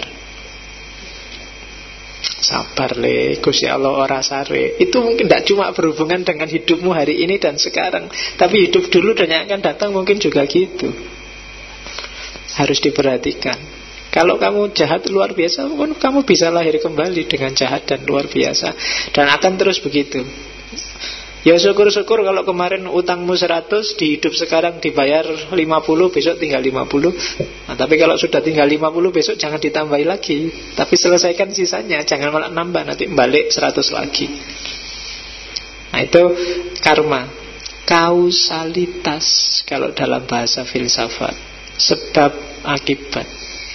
Sabar le, Gusti Allah ora sare. Itu mungkin tidak cuma berhubungan dengan hidupmu hari ini dan sekarang, tapi hidup dulu dan yang akan datang mungkin juga gitu. Harus diperhatikan. Kalau kamu jahat luar biasa, kamu bisa lahir kembali dengan jahat dan luar biasa. Dan akan terus begitu. Ya syukur-syukur kalau kemarin utangmu seratus, di hidup sekarang dibayar lima puluh, besok tinggal lima puluh. Nah, tapi kalau sudah tinggal lima puluh, besok jangan ditambahi lagi, tapi selesaikan sisanya, jangan malah nambah, nanti balik seratus lagi. Nah itu karma. Kausalitas kalau dalam bahasa filsafat, sebab akibat.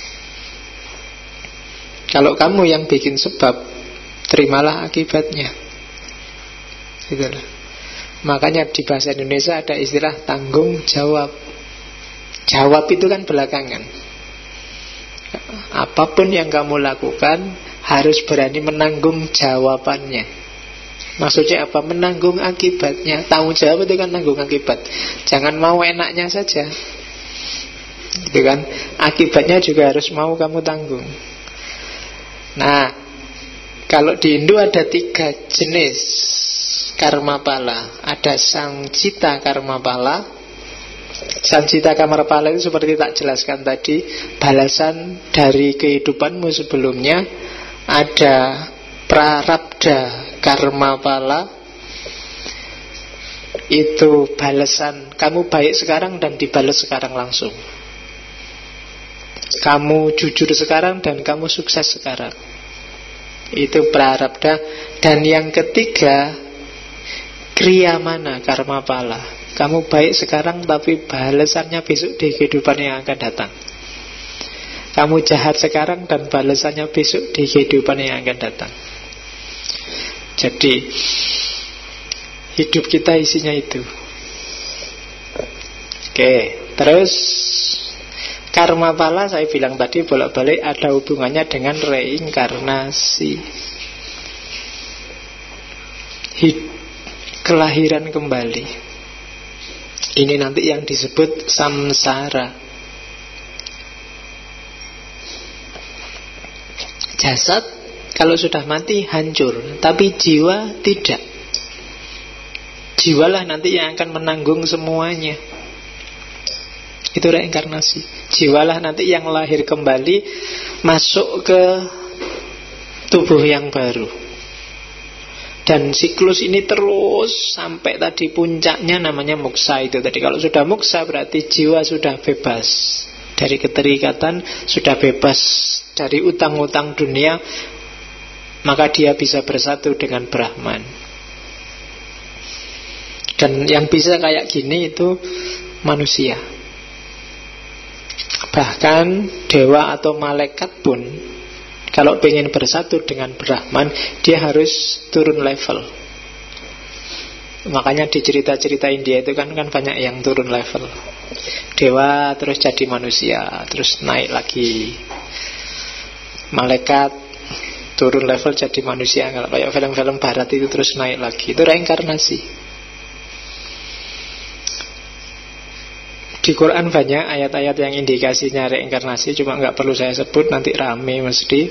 Kalau kamu yang bikin sebab, terimalah akibatnya. Itulah. Makanya di bahasa Indonesia ada istilah tanggung jawab. Jawab itu kan belakangan. Apapun yang kamu lakukan harus berani menanggung jawabannya. Maksudnya apa? Menanggung akibatnya. Tanggung jawab itu kan nanggung akibat. Jangan mau enaknya saja. Itu kan. Akibatnya juga harus mau kamu tanggung. Nah, kalau di Hindu ada tiga jenis karma pala. Ada sangcita karma pala. Sangcita karma pala itu seperti tak jelaskan tadi, balasan dari kehidupanmu sebelumnya. Ada prarabdha karma pala, itu balasan kamu baik sekarang dan dibalas sekarang langsung. Kamu jujur sekarang dan kamu sukses sekarang. Itu prarabdha. Dan yang ketiga, kriyamana karma pala. Kamu baik sekarang tapi balasannya besok di kehidupan yang akan datang. Kamu jahat sekarang dan balasannya besok di kehidupan yang akan datang. Jadi hidup kita isinya itu. Oke, terus karma pala saya bilang tadi bolak-balik ada hubungannya dengan reinkarnasi. Hidup kelahiran kembali. Ini nanti yang disebut samsara. Jasad kalau sudah mati hancur, tapi jiwa tidak. Jiwalah nanti yang akan menanggung semuanya. Itu reinkarnasi. Jiwalah nanti yang lahir kembali, masuk ke tubuh yang baru. Dan siklus ini terus sampai tadi puncaknya namanya moksa itu tadi. Kalau sudah moksa berarti jiwa sudah bebas dari keterikatan, sudah bebas dari utang-utang dunia, maka dia bisa bersatu dengan Brahman. Dan yang bisa kayak gini itu manusia. Bahkan dewa atau malaikat pun kalau pengen bersatu dengan Brahman, dia harus turun level. Makanya di cerita-cerita India itu kan kan banyak yang turun level. Dewa terus jadi manusia, terus naik lagi. Malaikat turun level jadi manusia. Kalau kayak film-film barat itu terus naik lagi. Itu reinkarnasi. Di Quran banyak ayat-ayat yang indikasinya reinkarnasi, cuma nggak perlu saya sebut, nanti rame mesti.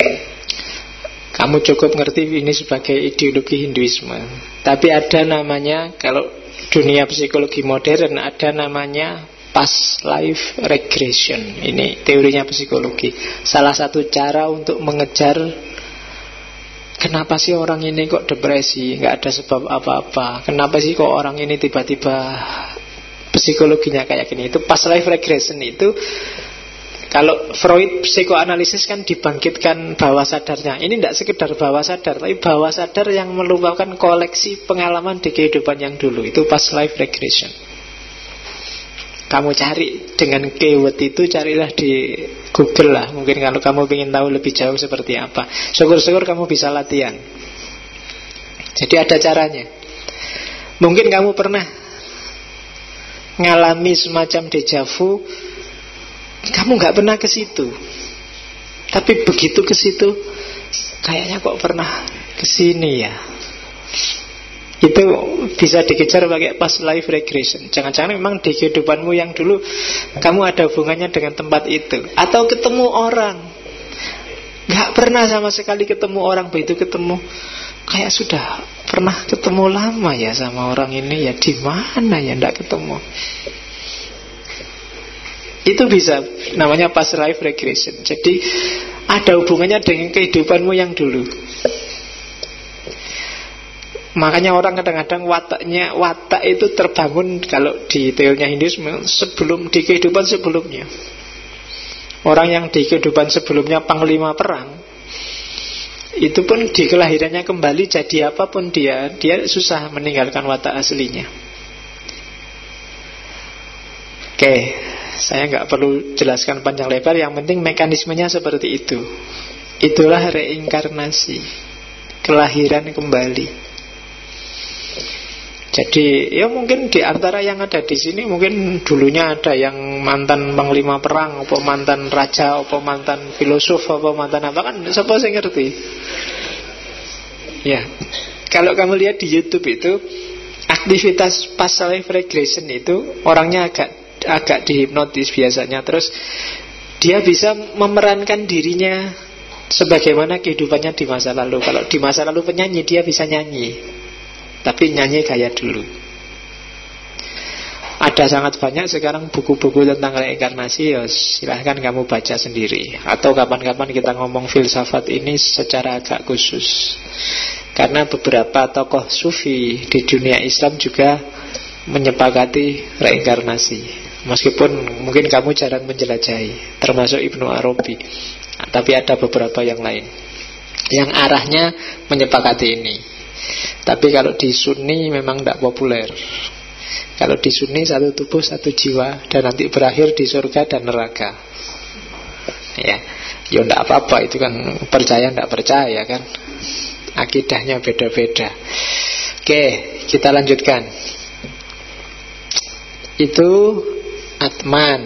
Kamu cukup ngerti ini sebagai ideologi Hinduisme. Tapi ada namanya, kalau dunia psikologi modern, ada namanya past life regression. Ini teorinya psikologi. Salah satu cara untuk mengejar kenapa sih orang ini kok depresi, nggak ada sebab apa-apa. Kenapa sih kok orang ini tiba-tiba psikologinya kayak gini. Itu past life regression itu Kalau Freud psikoanalisis kan dibangkitkan bawah sadarnya. Ini tidak sekedar bawah sadar, tapi bawah sadar yang melupakan koleksi pengalaman di kehidupan yang dulu. Itu past life regression. Kamu cari dengan keyword itu, carilah di Google lah. Mungkin kalau kamu ingin tahu lebih jauh seperti apa. Syukur-syukur kamu bisa latihan. Jadi ada caranya. Mungkin kamu pernah ngalami semacam deja vu, kamu nggak pernah ke situ, tapi begitu ke situ, kayaknya kok pernah ke sini ya. Itu bisa dikejar pakai past life regression. Jangan-jangan memang di kehidupanmu yang dulu kamu ada hubungannya dengan tempat itu. Atau ketemu orang, nggak pernah sama sekali ketemu orang, begitu ketemu, kayak sudah pernah ketemu lama ya sama orang ini ya, di mana ya nggak ketemu. Itu bisa, namanya past life regression. Jadi ada hubungannya dengan kehidupanmu yang dulu. Makanya orang kadang-kadang wataknya, watak itu terbangun kalau di teorinya Hinduisme sebelum, di kehidupan sebelumnya. Orang yang di kehidupan sebelumnya panglima perang, itu pun di kelahirannya kembali jadi apapun dia, dia susah meninggalkan watak aslinya. Oke, saya nggak perlu jelaskan panjang lebar. Yang penting mekanismenya seperti itu. Itulah reinkarnasi, kelahiran kembali. Jadi ya mungkin di antara yang ada di sini, mungkin dulunya ada yang mantan panglima perang, apa mantan raja, apa mantan filosof, apa mantan apa, kan siapa sih ngerti. Ya, kalau kamu lihat di YouTube itu, aktivitas past life regression itu orangnya agak agak dihipnotis biasanya. Terus dia bisa memerankan dirinya sebagaimana kehidupannya di masa lalu. Kalau di masa lalu penyanyi, dia bisa nyanyi, tapi nyanyi gaya dulu. Ada sangat banyak sekarang buku-buku tentang reinkarnasi, ya silahkan kamu baca sendiri. Atau kapan-kapan kita ngomong filsafat ini secara agak khusus. Karena beberapa tokoh sufi di dunia Islam juga menyepakati reinkarnasi. Meskipun mungkin kamu jarang menjelajahi, termasuk Ibnu Arabi, tapi ada beberapa yang lain yang arahnya menyepakati ini. Tapi kalau di Sunni memang tidak populer. Kalau di Sunni satu tubuh satu jiwa, dan nanti berakhir di surga dan neraka. Ya, ya tidak apa-apa, itu kan percaya tidak percaya kan, akidahnya beda-beda. Oke, kita lanjutkan. Itu Atman.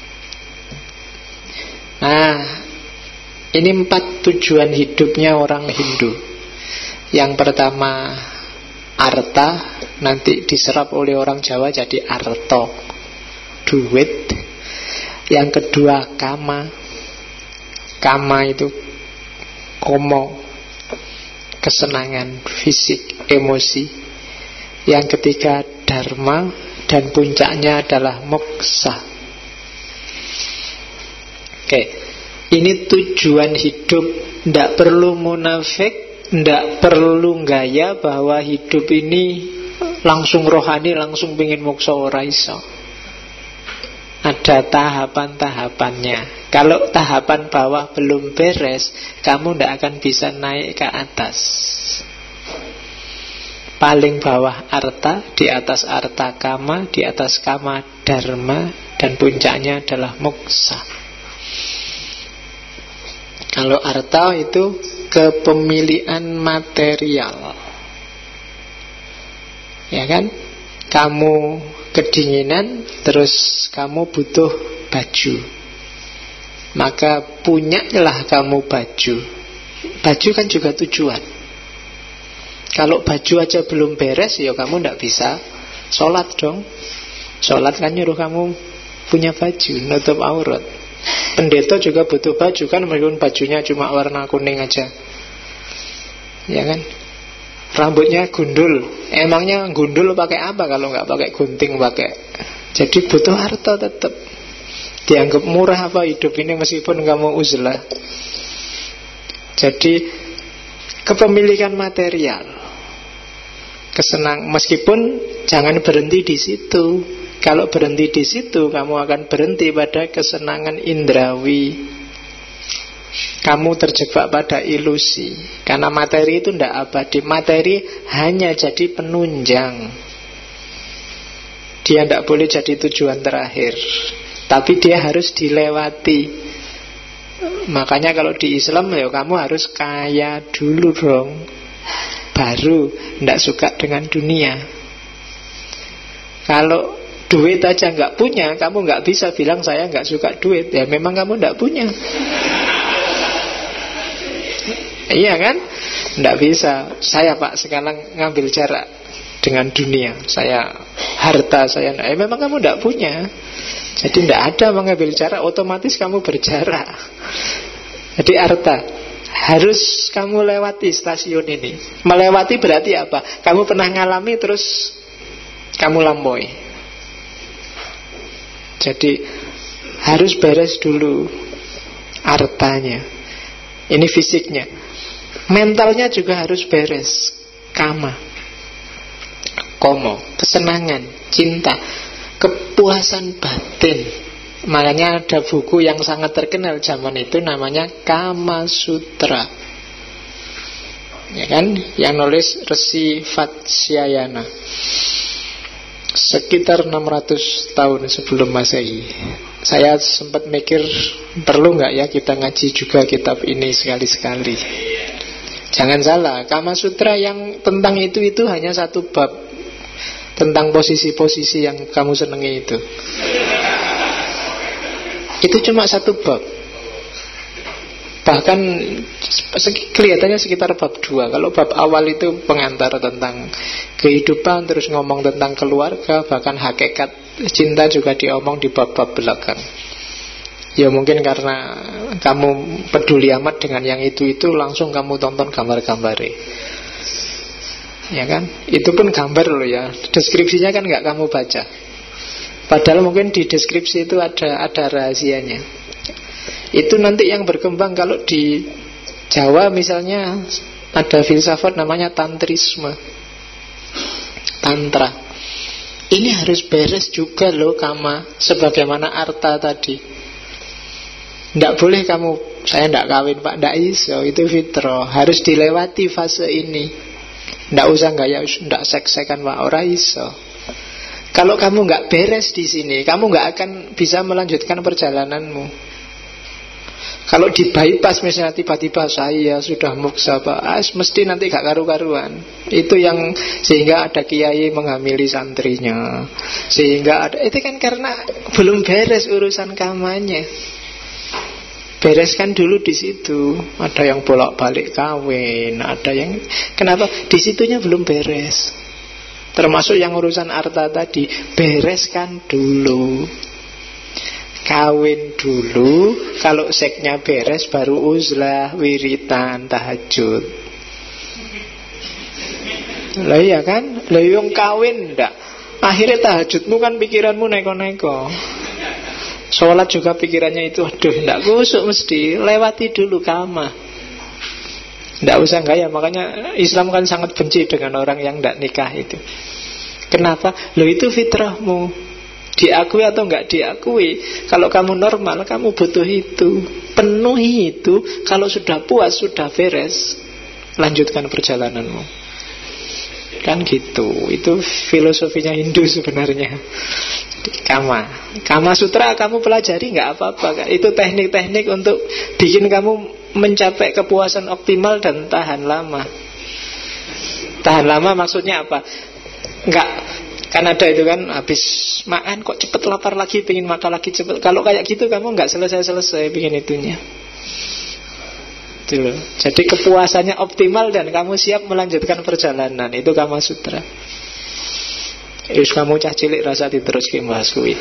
Nah, ini empat tujuan hidupnya orang Hindu. Yang pertama arta, nanti diserap oleh orang Jawa jadi arto, duit. Yang kedua kama. Kama itu komo, kesenangan fisik, emosi. Yang ketiga dharma, dan puncaknya adalah moksa. Oke, ini tujuan hidup. Tidak perlu munafik, tidak perlu gaya bahwa hidup ini langsung rohani, langsung pengen moksa, ora iso. Ada tahapan-tahapannya. Kalau tahapan bawah belum beres, kamu tidak akan bisa naik ke atas. Paling bawah arta, di atas arta kama, di atas kama dharma, dan puncaknya adalah moksa. Kalau arta itu kepemilikan material, ya kan? Kamu kedinginan, terus kamu butuh baju, maka punyalah kamu baju. Baju kan juga tujuan. Kalau baju aja belum beres, ya kamu tidak bisa sholat dong. Sholat kan nyuruh kamu punya baju, nutup aurat. Pendeta juga butuh baju kan, meskipun bajunya cuma warna kuning aja, ya kan? Rambutnya gundul, emangnya gundul pakai apa kalau nggak pakai gunting, pakai. Jadi butuh harta tetap. Dianggap murah apa hidup ini meskipun kamu uzlah. Jadi kepemilikan material, kesenang, meskipun jangan berhenti di situ. Kalau berhenti di situ, kamu akan berhenti pada kesenangan indrawi. Kamu terjebak pada ilusi. Karena materi itu tidak abadi. Materi hanya jadi penunjang. Dia tidak boleh jadi tujuan terakhir, tapi dia harus dilewati. Makanya kalau di Islam, ya kamu harus kaya dulu dong, baru tidak suka dengan dunia. Kalau duit aja nggak punya, kamu nggak bisa bilang saya nggak suka duit. Ya memang kamu nggak punya. Iya kan? Nggak bisa. Saya Pak sekarang ngambil jarak dengan dunia. Saya harta saya. Eh, memang kamu nggak punya. Jadi tidak ada mengambil jarak, otomatis kamu berjarak. Jadi harta harus kamu lewati stasiun ini. Melewati berarti apa? Kamu pernah ngalami terus kamu lampaui. Jadi harus beres dulu hartanya. Ini fisiknya. Mentalnya juga harus beres. Kama, komo, kesenangan, cinta, kepuasan batin. Makanya ada buku yang sangat terkenal zaman itu, namanya Kama Sutra, ya kan? Yang nulis Resi Vatsyayana sekitar enam ratus tahun sebelum Masehi. Saya sempat mikir, perlu nggak ya kita ngaji juga kitab ini sekali-sekali. Jangan salah, Kama Sutra yang tentang itu-itu hanya satu bab, tentang posisi-posisi yang kamu senangi itu. Itu cuma satu bab. Bahkan kelihatannya sekitar bab dua. Kalau bab awal itu pengantar tentang kehidupan, terus ngomong tentang keluarga, bahkan hakikat cinta juga diomong di bab-bab belakang. Ya mungkin karena kamu peduli amat dengan yang itu-itu, langsung kamu tonton gambar-gambarnya, ya kan? Itu pun gambar loh ya. Deskripsinya kan nggak kamu baca. Padahal mungkin di deskripsi itu ada ada rahasianya. Itu nanti yang berkembang. Kalau di Jawa misalnya ada filsafat namanya tantrisme, tantra. Ini harus beres juga loh kama, sebagaimana arta tadi. Tidak boleh kamu, saya tidak kawin Pak, tidak iso, itu fitrah. Harus dilewati fase ini. Tidak usah gaya, tidak sek-sekan Pak, ora iso. Kalau kamu nggak beres di sini, kamu nggak akan bisa melanjutkan perjalananmu. Kalau di bypass misalnya tiba-tiba saya sudah muksa Pak, ah, mesti nanti gak karu-karuan. Itu yang sehingga ada kiai menghamili santrinya, sehingga ada, itu kan karena belum beres urusan kamanya. Bereskan dulu di situ. Ada yang bolak-balik kawin, ada yang kenapa? Di situnya belum beres. Termasuk yang urusan harta tadi, bereskan dulu. Kawin dulu, kalau seknya beres baru uzlah, wiritan, tahajud. Lah iya kan? Lah yang kawin ndak. Akhirnya tahajudmu kan pikiranmu neko-neko. Sholat juga pikirannya itu, aduh ndak kusuk mesti. Lewati dulu kama. Ndak usah gaya. Makanya Islam kan sangat benci dengan orang yang ndak nikah itu. Kenapa? Lo itu fitrahmu, diakui atau nggak diakui. Kalau kamu normal, kamu butuh itu. Penuhi itu. Kalau sudah puas, sudah beres, lanjutkan perjalananmu. Kan gitu. Itu filosofinya Hindu sebenarnya. Kama Kama Sutra kamu pelajari nggak apa-apa. Itu teknik-teknik untuk bikin kamu mencapai kepuasan optimal dan tahan lama. Tahan lama maksudnya apa? Nggak, kan ada itu kan, habis makan kok cepet lapar lagi, pengen makan lagi cepet. Kalau kayak gitu kamu nggak selesai-selesai bikin itunya. Tuh. Jadi kepuasannya optimal dan kamu siap melanjutkan perjalanan. Itu Kama Sutra. Terus kamu cah cilik rasa diterus ke bahas kuwi.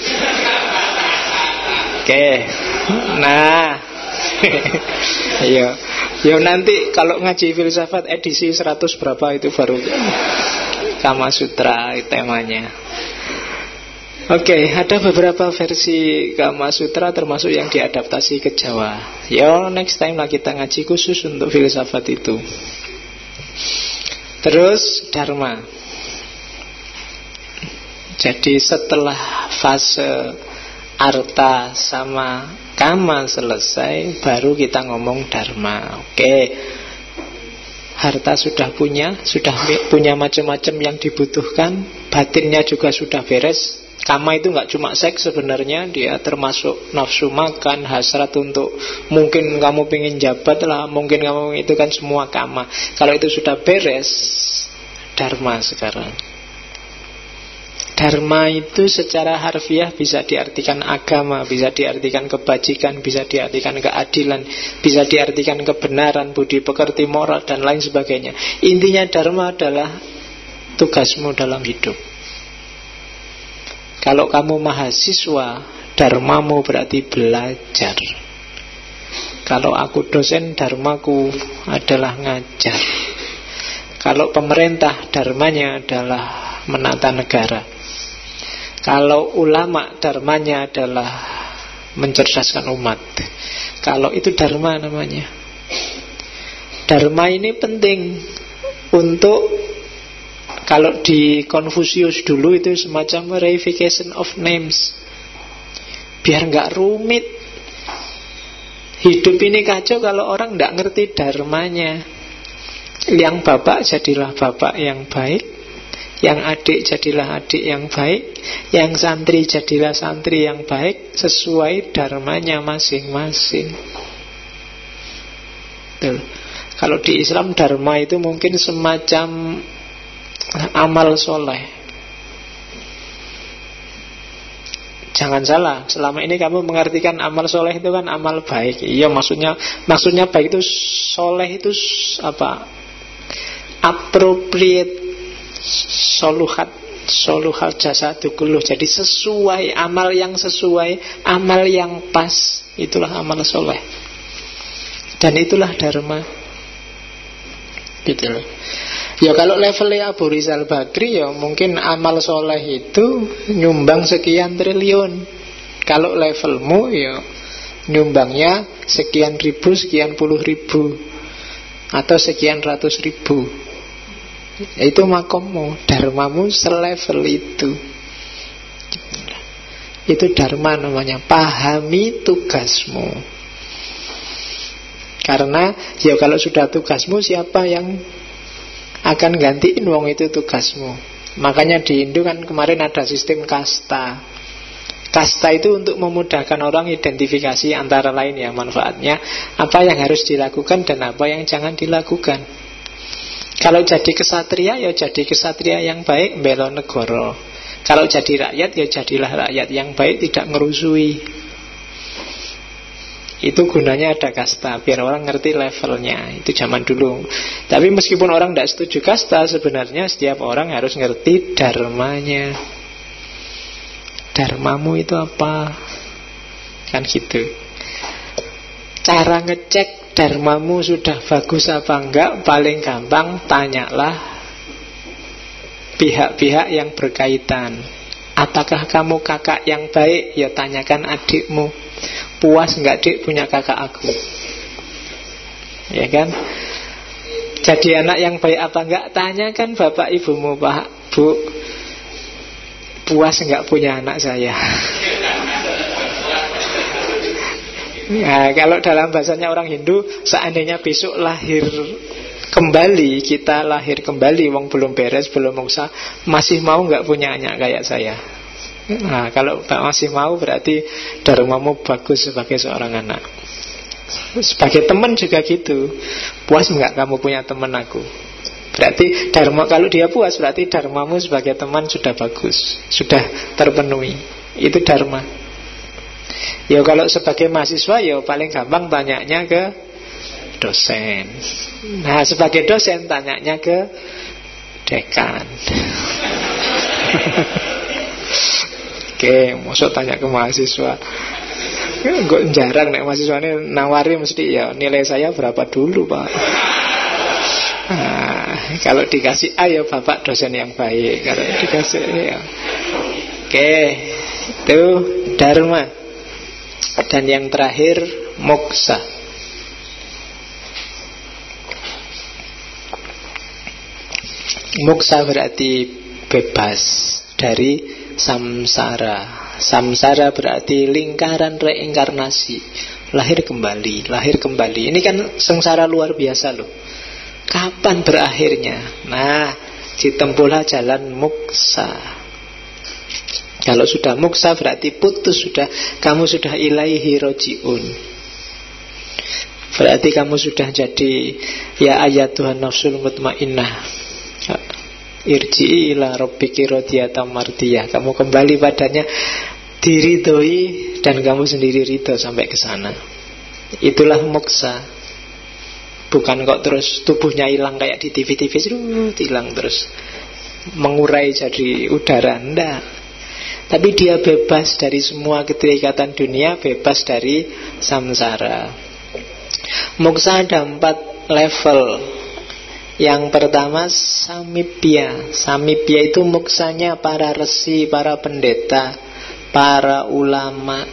Oke. Nah. Ayo. Yo nanti kalau ngaji filsafat edisi seratus berapa itu baru Kama Sutra temanya. Oke, okay, ada beberapa versi Kama Sutra termasuk yang diadaptasi ke Jawa. Yo, next time lah kita ngaji khusus untuk filsafat itu. Terus Dharma. Jadi setelah fase arta sama kama selesai, baru kita ngomong dharma. Oke, harta sudah punya, sudah punya macam-macam yang dibutuhkan, batinnya juga sudah beres. Kama itu nggak cuma seks sebenarnya, dia termasuk nafsu makan, hasrat untuk mungkin kamu pengen jabat lah, mungkin kamu itu kan semua kama. Kalau itu sudah beres, dharma sekarang. Dharma itu secara harfiah bisa diartikan agama, bisa diartikan kebajikan, bisa diartikan keadilan, bisa diartikan kebenaran, budi pekerti, moral, dan lain sebagainya. Intinya dharma adalah tugasmu dalam hidup. Kalau kamu mahasiswa, dharmamu berarti belajar. Kalau aku dosen, dharmaku adalah ngajar. Kalau pemerintah, dharmanya adalah menata negara. Kalau ulama, dharmanya adalah mencerdaskan umat. Kalau itu dharma namanya. Dharma ini penting untuk, kalau di Konfusius dulu itu semacam reification of names, biar nggak rumit. Hidup ini kacau kalau orang nggak ngerti dharmanya. Yang bapak jadilah bapak yang baik, yang adik jadilah adik yang baik, yang santri jadilah santri yang baik, sesuai dharmanya masing-masing. Tuh. Kalau di Islam dharma itu mungkin semacam amal soleh. Jangan salah, selama ini kamu mengartikan amal soleh itu kan amal baik. Iya, maksudnya maksudnya baik itu soleh itu apa? Appropriate, soluhat, soluhat jasadu kulluh. Jadi sesuai, amal yang sesuai, amal yang pas, itulah amal soleh. Dan itulah dharma. Gitu loh. Ya kalau levelnya Abu Rizal Bakri, ya mungkin amal soleh itu nyumbang sekian triliun. Kalau levelmu ya nyumbangnya sekian ribu, sekian puluh ribu, atau sekian ratus ribu. Itu makommu, dharmamu selevel itu. Itu dharma namanya. Pahami tugasmu. Karena ya kalau sudah tugasmu, siapa yang akan gantiin wong itu tugasmu. Makanya di Hindu kan kemarin ada sistem kasta. Kasta itu untuk memudahkan orang identifikasi antara lain ya manfaatnya, apa yang harus dilakukan dan apa yang jangan dilakukan. Kalau jadi kesatria, ya jadi kesatria yang baik, bela negara. Kalau jadi rakyat, ya jadilah rakyat yang baik, tidak ngerusui. Itu gunanya ada kasta, biar orang ngerti levelnya. Itu zaman dulu. Tapi meskipun orang tidak setuju kasta, sebenarnya setiap orang harus ngerti dharmanya. Dharmamu itu apa? Kan gitu. Cara ngecek dharmamu sudah bagus apa enggak, paling gampang tanyalah pihak-pihak yang berkaitan. Apakah kamu kakak yang baik? Ya tanyakan adikmu. Puas enggak dik punya kakak aku? Ya kan? Jadi anak yang baik apa enggak? Tanyakan bapak ibumu, Pak, Bu, puas enggak punya anak saya? Nah, kalau dalam bahasanya orang Hindu, seandainya besok lahir kembali, kita lahir kembali, wong belum beres, belum usah, masih mau nggak punya anak kayak saya? Nah, kalau masih mau berarti dharmamu bagus sebagai seorang anak. Sebagai teman juga gitu. Puas nggak kamu punya teman aku? Berarti dharma, kalau dia puas berarti dharmamu sebagai teman sudah bagus, sudah terpenuhi. Itu dharma. Ya kalau sebagai mahasiswa, ya paling gampang tanyanya ke dosen. Nah sebagai dosen tanyanya ke dekan. Oke, maksud tanya ke mahasiswa. Kok jarang nek mahasiswa ini nawari mesti ya nilai saya berapa dulu Pak. Nah, kalau dikasih A ya bapak dosen yang baik. Kalau dikasih ya. Oke, itu dharma. Dan yang terakhir moksa. Moksa berarti bebas dari samsara. Samsara berarti lingkaran reinkarnasi, lahir kembali, lahir kembali. Ini kan sengsara luar biasa loh. Kapan berakhirnya? Nah, ditempuhlah jalan muksa. Kalau sudah muksa berarti putus sudah, kamu sudah ilaihi rojiun. Berarti kamu sudah jadi ya ayatuhan nafsul mutmainnah, irji'i ila rabbiki radiyatan mardiyah. Kamu kembali padanya, diridhoi, dan kamu sendiri ridho sampai ke sana. Itulah moksa. Bukan kok terus tubuhnya hilang kayak di T V-T V, hilang terus mengurai jadi udara. Enggak. Tapi dia bebas dari semua keterikatan dunia, bebas dari samsara. Moksa ada empat level. Yang pertama samipya. Samipya itu moksanya para resi, para pendeta, para ulama.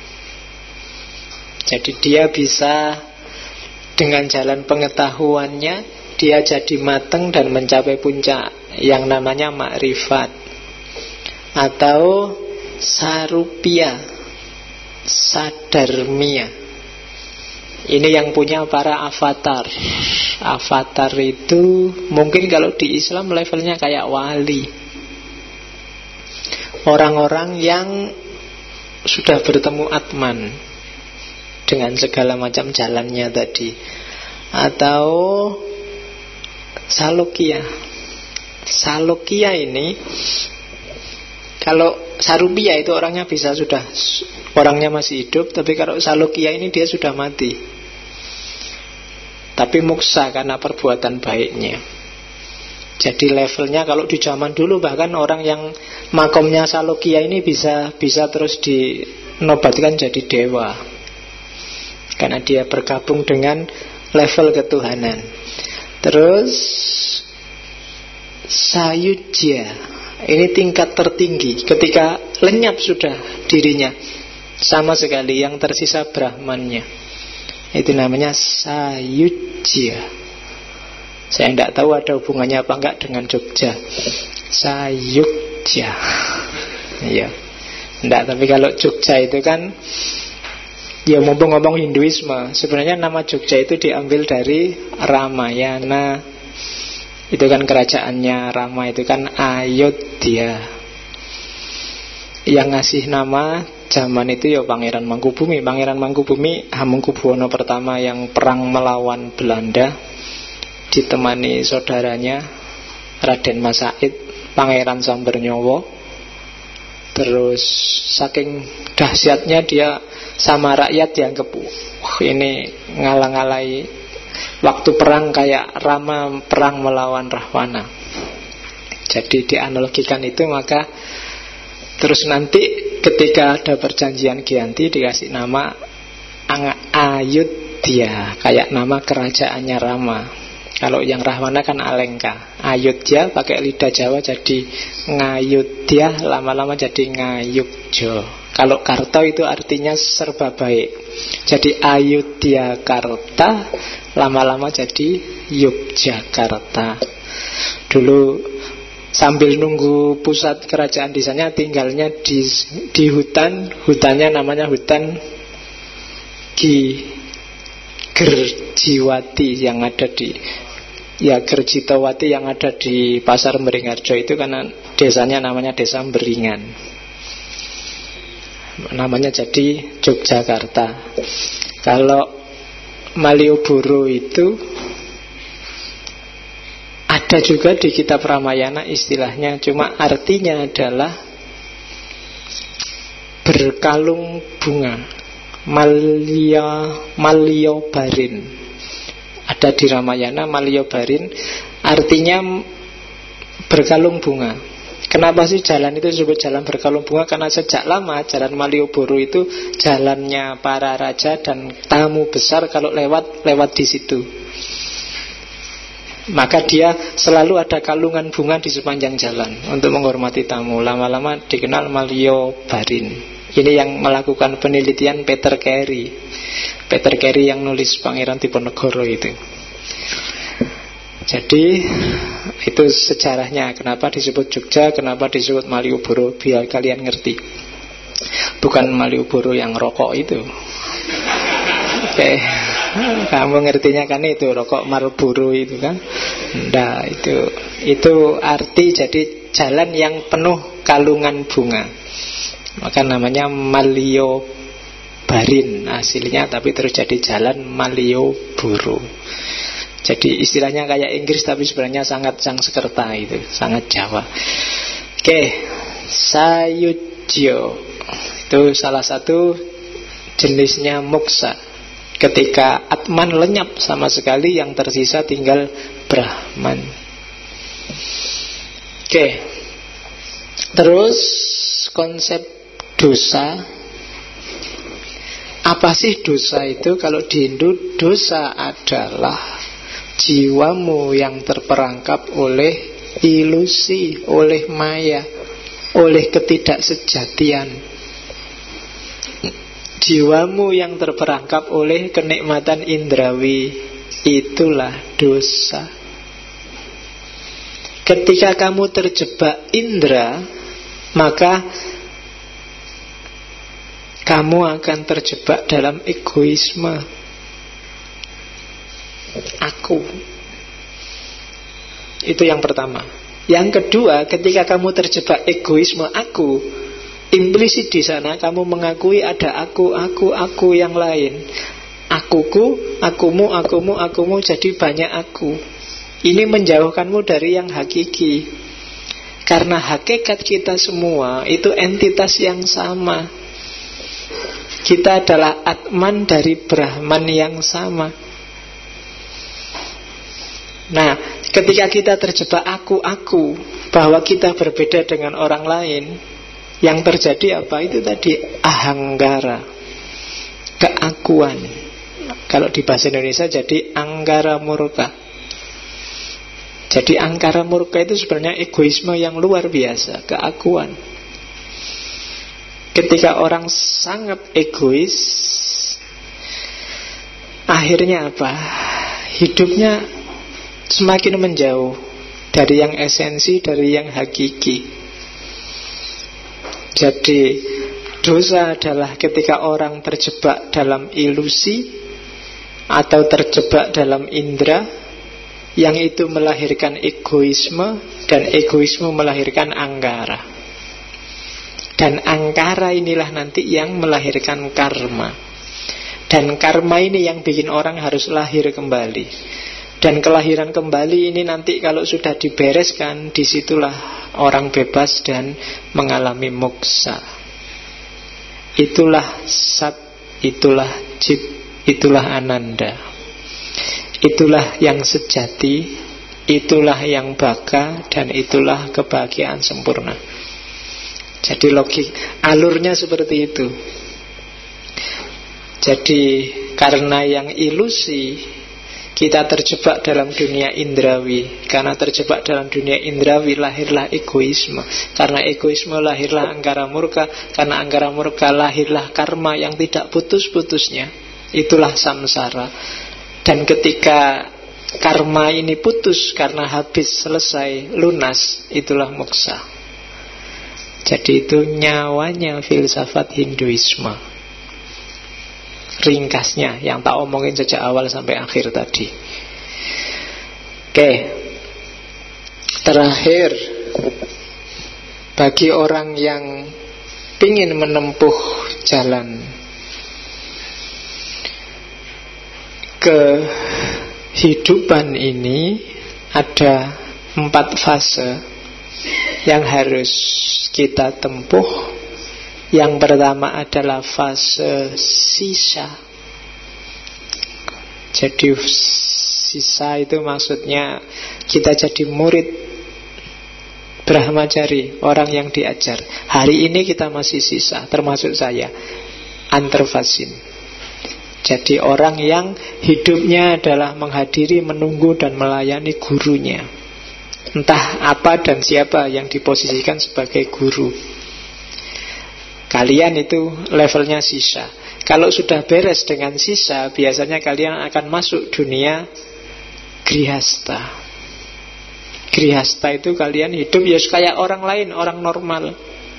Jadi dia bisa dengan jalan pengetahuannya, dia jadi mateng dan mencapai puncak yang namanya makrifat. Atau sarupya, sadarmia. Ini yang punya para avatar. Avatar itu mungkin kalau di Islam levelnya kayak wali, orang-orang yang sudah bertemu Atman dengan segala macam jalannya tadi. Atau Salokya. Salokya ini, kalau Sarupya itu orangnya bisa sudah, orangnya masih hidup. Tapi kalau Salokya ini dia sudah mati, tapi muksa karena perbuatan baiknya. Jadi levelnya kalau di zaman dulu bahkan orang yang makomnya Salokya ini bisa bisa terus dinobatkan jadi dewa, karena dia bergabung dengan level ketuhanan. Terus Sayujya, ini tingkat tertinggi. Ketika lenyap sudah dirinya, sama sekali yang tersisa Brahmannya, itu namanya Sayujya. Saya tidak tahu ada hubungannya apa enggak dengan Jogja. Sayujya. Iya. Enggak, tapi kalau Jogja itu kan, ya mumpung ngomong Hinduisme, sebenarnya nama Jogja itu diambil dari Ramayana. Itu kan kerajaannya Rama, itu kan Ayodhya. Yang ngasih nama zaman itu ya Pangeran Mangkubumi. Pangeran Mangkubumi Hamengkubuwono pertama yang perang melawan Belanda, ditemani saudaranya Raden Mas Said, Pangeran Sambernyowo. Terus saking dahsyatnya dia sama rakyat dianggap, wah ini ngalang-alai waktu perang kayak Rama perang melawan Rahwana. Jadi dianalogikan itu, maka terus nanti ketika ada perjanjian Giyanti dikasih nama Ayodhya, kayak nama kerajaannya Rama. Kalau yang Rahwana kan Alengka. Ayodhya pakai lidah Jawa jadi Ngayodhya, lama-lama jadi Ngayogja. Kalau Karta itu artinya serba baik, jadi Ayodhya Karta, lama-lama jadi Yogyakarta. Dulu sambil nunggu pusat kerajaan di sana, tinggalnya di, di hutan. Hutannya namanya hutan Ki Gerjiwati yang ada di, ya Gerjitawati yang ada di Pasar Beringharjo itu, karena desanya namanya Desa Beringan. Namanya jadi Yogyakarta. Kalau Malioboro itu ada juga di kitab Ramayana istilahnya, cuma artinya adalah berkalung bunga. Malya Malyobarin ada di Ramayana. Malyobarin artinya berkalung bunga. Kenapa sih jalan itu disebut jalan berkalung bunga? Karena sejak lama jalan Malioboro itu jalannya para raja dan tamu besar. Kalau lewat, lewat di situ. Maka dia selalu ada kalungan bunga di sepanjang jalan untuk menghormati tamu. Lama-lama dikenal Malyobarin. Ini yang melakukan penelitian Peter Carey. Peter Carey yang nulis Pangeran Diponegoro itu. Jadi Itu sejarahnya, kenapa disebut Jogja, kenapa disebut Malioboro, biar kalian ngerti. Bukan Malioboro yang rokok itu. Oke, kamu ngertinya kan itu rokok Marlboro itu kan. Nah, itu itu arti jadi jalan yang penuh kalungan bunga. Maka namanya Maliobarin aslinya, tapi terus jadi jalan Malioboro. Jadi istilahnya kayak Inggris tapi sebenarnya sangat Sanskerta itu, sangat Jawa. Oke, Sayujo itu salah satu jenisnya moksa. Ketika Atman lenyap sama sekali, yang tersisa tinggal Brahman. Oke. Terus konsep dosa. Apa sih dosa itu? Kalau di Hindu, dosa adalah jiwamu yang terperangkap oleh ilusi, oleh maya, oleh ketidaksejatian. Jiwamu yang terperangkap oleh kenikmatan indrawi, itulah dosa. Ketika kamu terjebak indera, maka kamu akan terjebak dalam egoisme. Aku. Itu yang pertama. Yang kedua, ketika kamu terjebak egoisme aku, implisit di sana kamu mengakui ada aku, aku, aku yang lain. Akuku, akumu, akumu, akumu, jadi banyak aku. Ini menjauhkanmu dari yang hakiki. Karena hakikat kita semua itu entitas yang sama. Kita adalah Atman dari Brahman yang sama. Nah, ketika kita terjebak aku-aku, bahwa kita berbeda dengan orang lain, yang terjadi apa? Itu tadi ahanggara, keakuan. Kalau di bahasa Indonesia jadi anggara murka. Jadi angkara murka itu sebenarnya egoisme yang luar biasa, keakuan. Ketika orang sangat egois, akhirnya apa? Hidupnya semakin menjauh dari yang esensi, dari yang hakiki. Jadi dosa adalah ketika orang terjebak dalam ilusi atau terjebak dalam indera, yang itu melahirkan egoisme, dan egoisme melahirkan angkara. Dan angkara inilah nanti yang melahirkan karma. Dan karma ini yang bikin orang harus lahir kembali. Dan kelahiran kembali ini nanti kalau sudah dibereskan, disitulah orang bebas dan mengalami moksa. Itulah Sat, itulah Chit, itulah Ananda. Itulah yang sejati, itulah yang baka, dan itulah kebahagiaan sempurna. Jadi logik, alurnya seperti itu. Jadi karena yang ilusi, kita terjebak dalam dunia indrawi. Karena terjebak dalam dunia indrawi, lahirlah egoisme. Karena egoisme lahirlah angkara murka. Karena angkara murka lahirlah karma yang tidak putus-putusnya. Itulah samsara. Dan ketika karma ini putus, karena habis, selesai, lunas, itulah moksa. Jadi itu nyawanya filsafat Hinduisme. Ringkasnya yang tak omongin sejak awal sampai akhir tadi. Oke. Terakhir, bagi orang yang ingin menempuh jalan kehidupan ini, ada empat fase yang harus kita tempuh. Yang pertama adalah fase sisa. Jadi sisa itu maksudnya kita jadi murid Brahmacari, orang yang diajar. Hari ini kita masih sisa, termasuk saya, Antarvasin. Jadi orang yang hidupnya adalah menghadiri, menunggu, dan melayani gurunya. Entah apa dan siapa yang diposisikan sebagai guru. Kalian itu levelnya sisa. Kalau sudah beres dengan sisa, biasanya kalian akan masuk dunia grihasta. grihasta itu kalian hidup ya kayak orang lain, orang normal.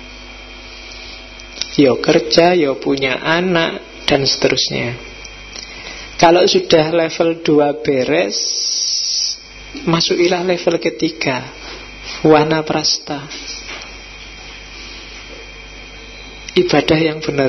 Yo kerja, yo punya anak, dan seterusnya. Kalau sudah level dua beres, masukilah level ketiga, wanaprasta. Ibadah yang benar.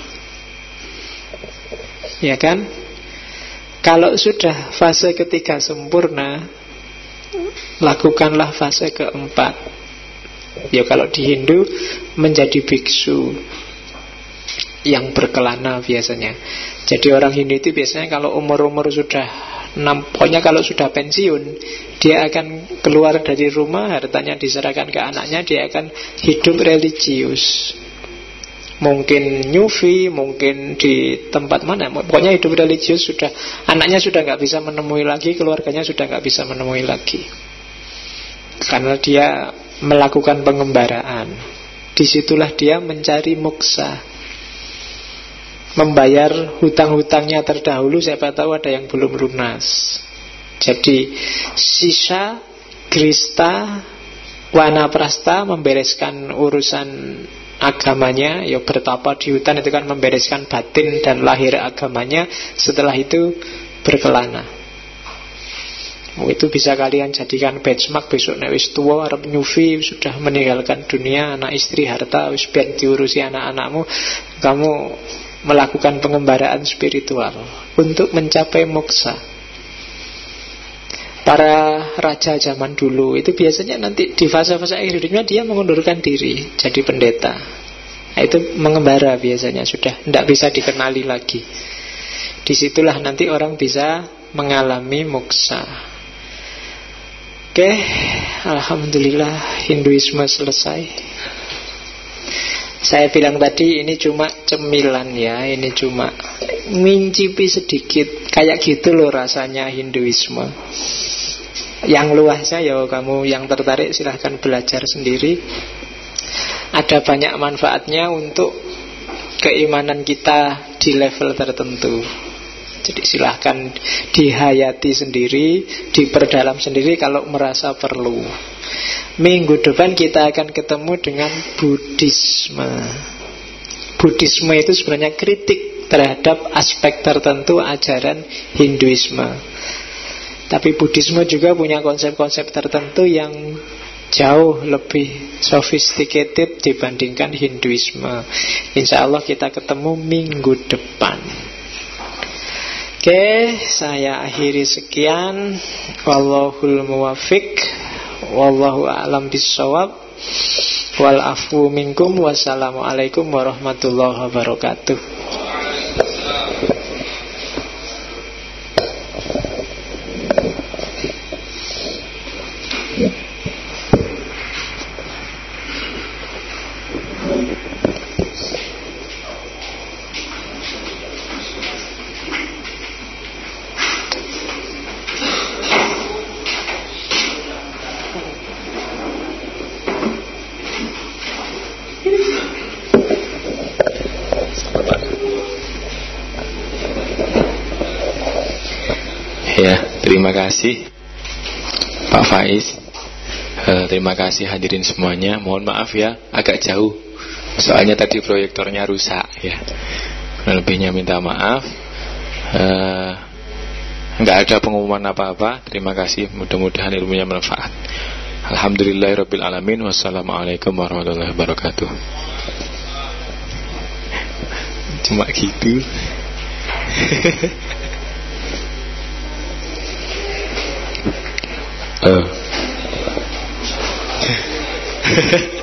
Ya kan? Kalau sudah fase ketiga sempurna, lakukanlah fase keempat. Ya kalau di Hindu menjadi biksu yang berkelana biasanya. Jadi orang Hindu itu biasanya kalau umur-umur sudah enam, pokoknya kalau sudah pensiun, dia akan keluar dari rumah, hartanya diserahkan ke anaknya, dia akan hidup religius. Mungkin nyufi, mungkin di tempat mana, pokoknya hidup religius. Sudah, anaknya sudah nggak bisa menemui lagi, keluarganya sudah nggak bisa menemui lagi, karena dia melakukan pengembaraan. Disitulah dia mencari moksa, membayar hutang-hutangnya terdahulu, siapa tahu ada yang belum lunas. Jadi sisa, grista, wanaprasta membereskan urusan agamanya, ya bertapa di hutan, itu kan membereskan batin dan lahir agamanya. Setelah itu berkelana. Oh, itu bisa kalian jadikan benchmark. Besok nek wis tuwa arep nyufi, sudah meninggalkan dunia, anak istri harta wis ben diurusi anak-anakmu, kamu melakukan pengembaraan spiritual untuk mencapai moksa. Para raja zaman dulu itu biasanya nanti di fase-fase akhir hidupnya dia mengundurkan diri jadi pendeta. Nah, itu mengembara biasanya, sudah tidak bisa dikenali lagi. Disitulah nanti orang bisa mengalami moksa. Oke, alhamdulillah Hinduisme selesai. Saya bilang tadi ini cuma cemilan ya, ini cuma mincipi sedikit. Kayak gitu loh rasanya Hinduisme. Yang luasnya ya kamu yang tertarik silahkan belajar sendiri. Ada banyak manfaatnya untuk keimanan kita di level tertentu. Jadi silahkan dihayati sendiri, diperdalam sendiri kalau merasa perlu. Minggu depan kita akan ketemu dengan Buddhisme. Buddhisme itu sebenarnya kritik terhadap aspek tertentu ajaran Hinduisme. Tapi Buddhisme juga punya konsep-konsep tertentu yang jauh lebih sophisticated dibandingkan Hinduisme. Insya Allah kita ketemu minggu depan. Oke, saya akhiri sekian. Wallahul muwaffiq, wallahu a'lam bissawab, wal afu minkum, wassalamualaikum warahmatullahi wabarakatuh. Terima kasih Pak Faiz. uh, Terima kasih hadirin semuanya. Mohon maaf ya agak jauh, soalnya tadi proyektornya rusak ya. Lebihnya minta maaf. uh, Nggak ada pengumuman apa-apa. Terima kasih, mudah-mudahan ilmunya bermanfaat. Alhamdulillahirabbil alamin. Wassalamualaikum warahmatullahi wabarakatuh. Cuma gitu. Oh.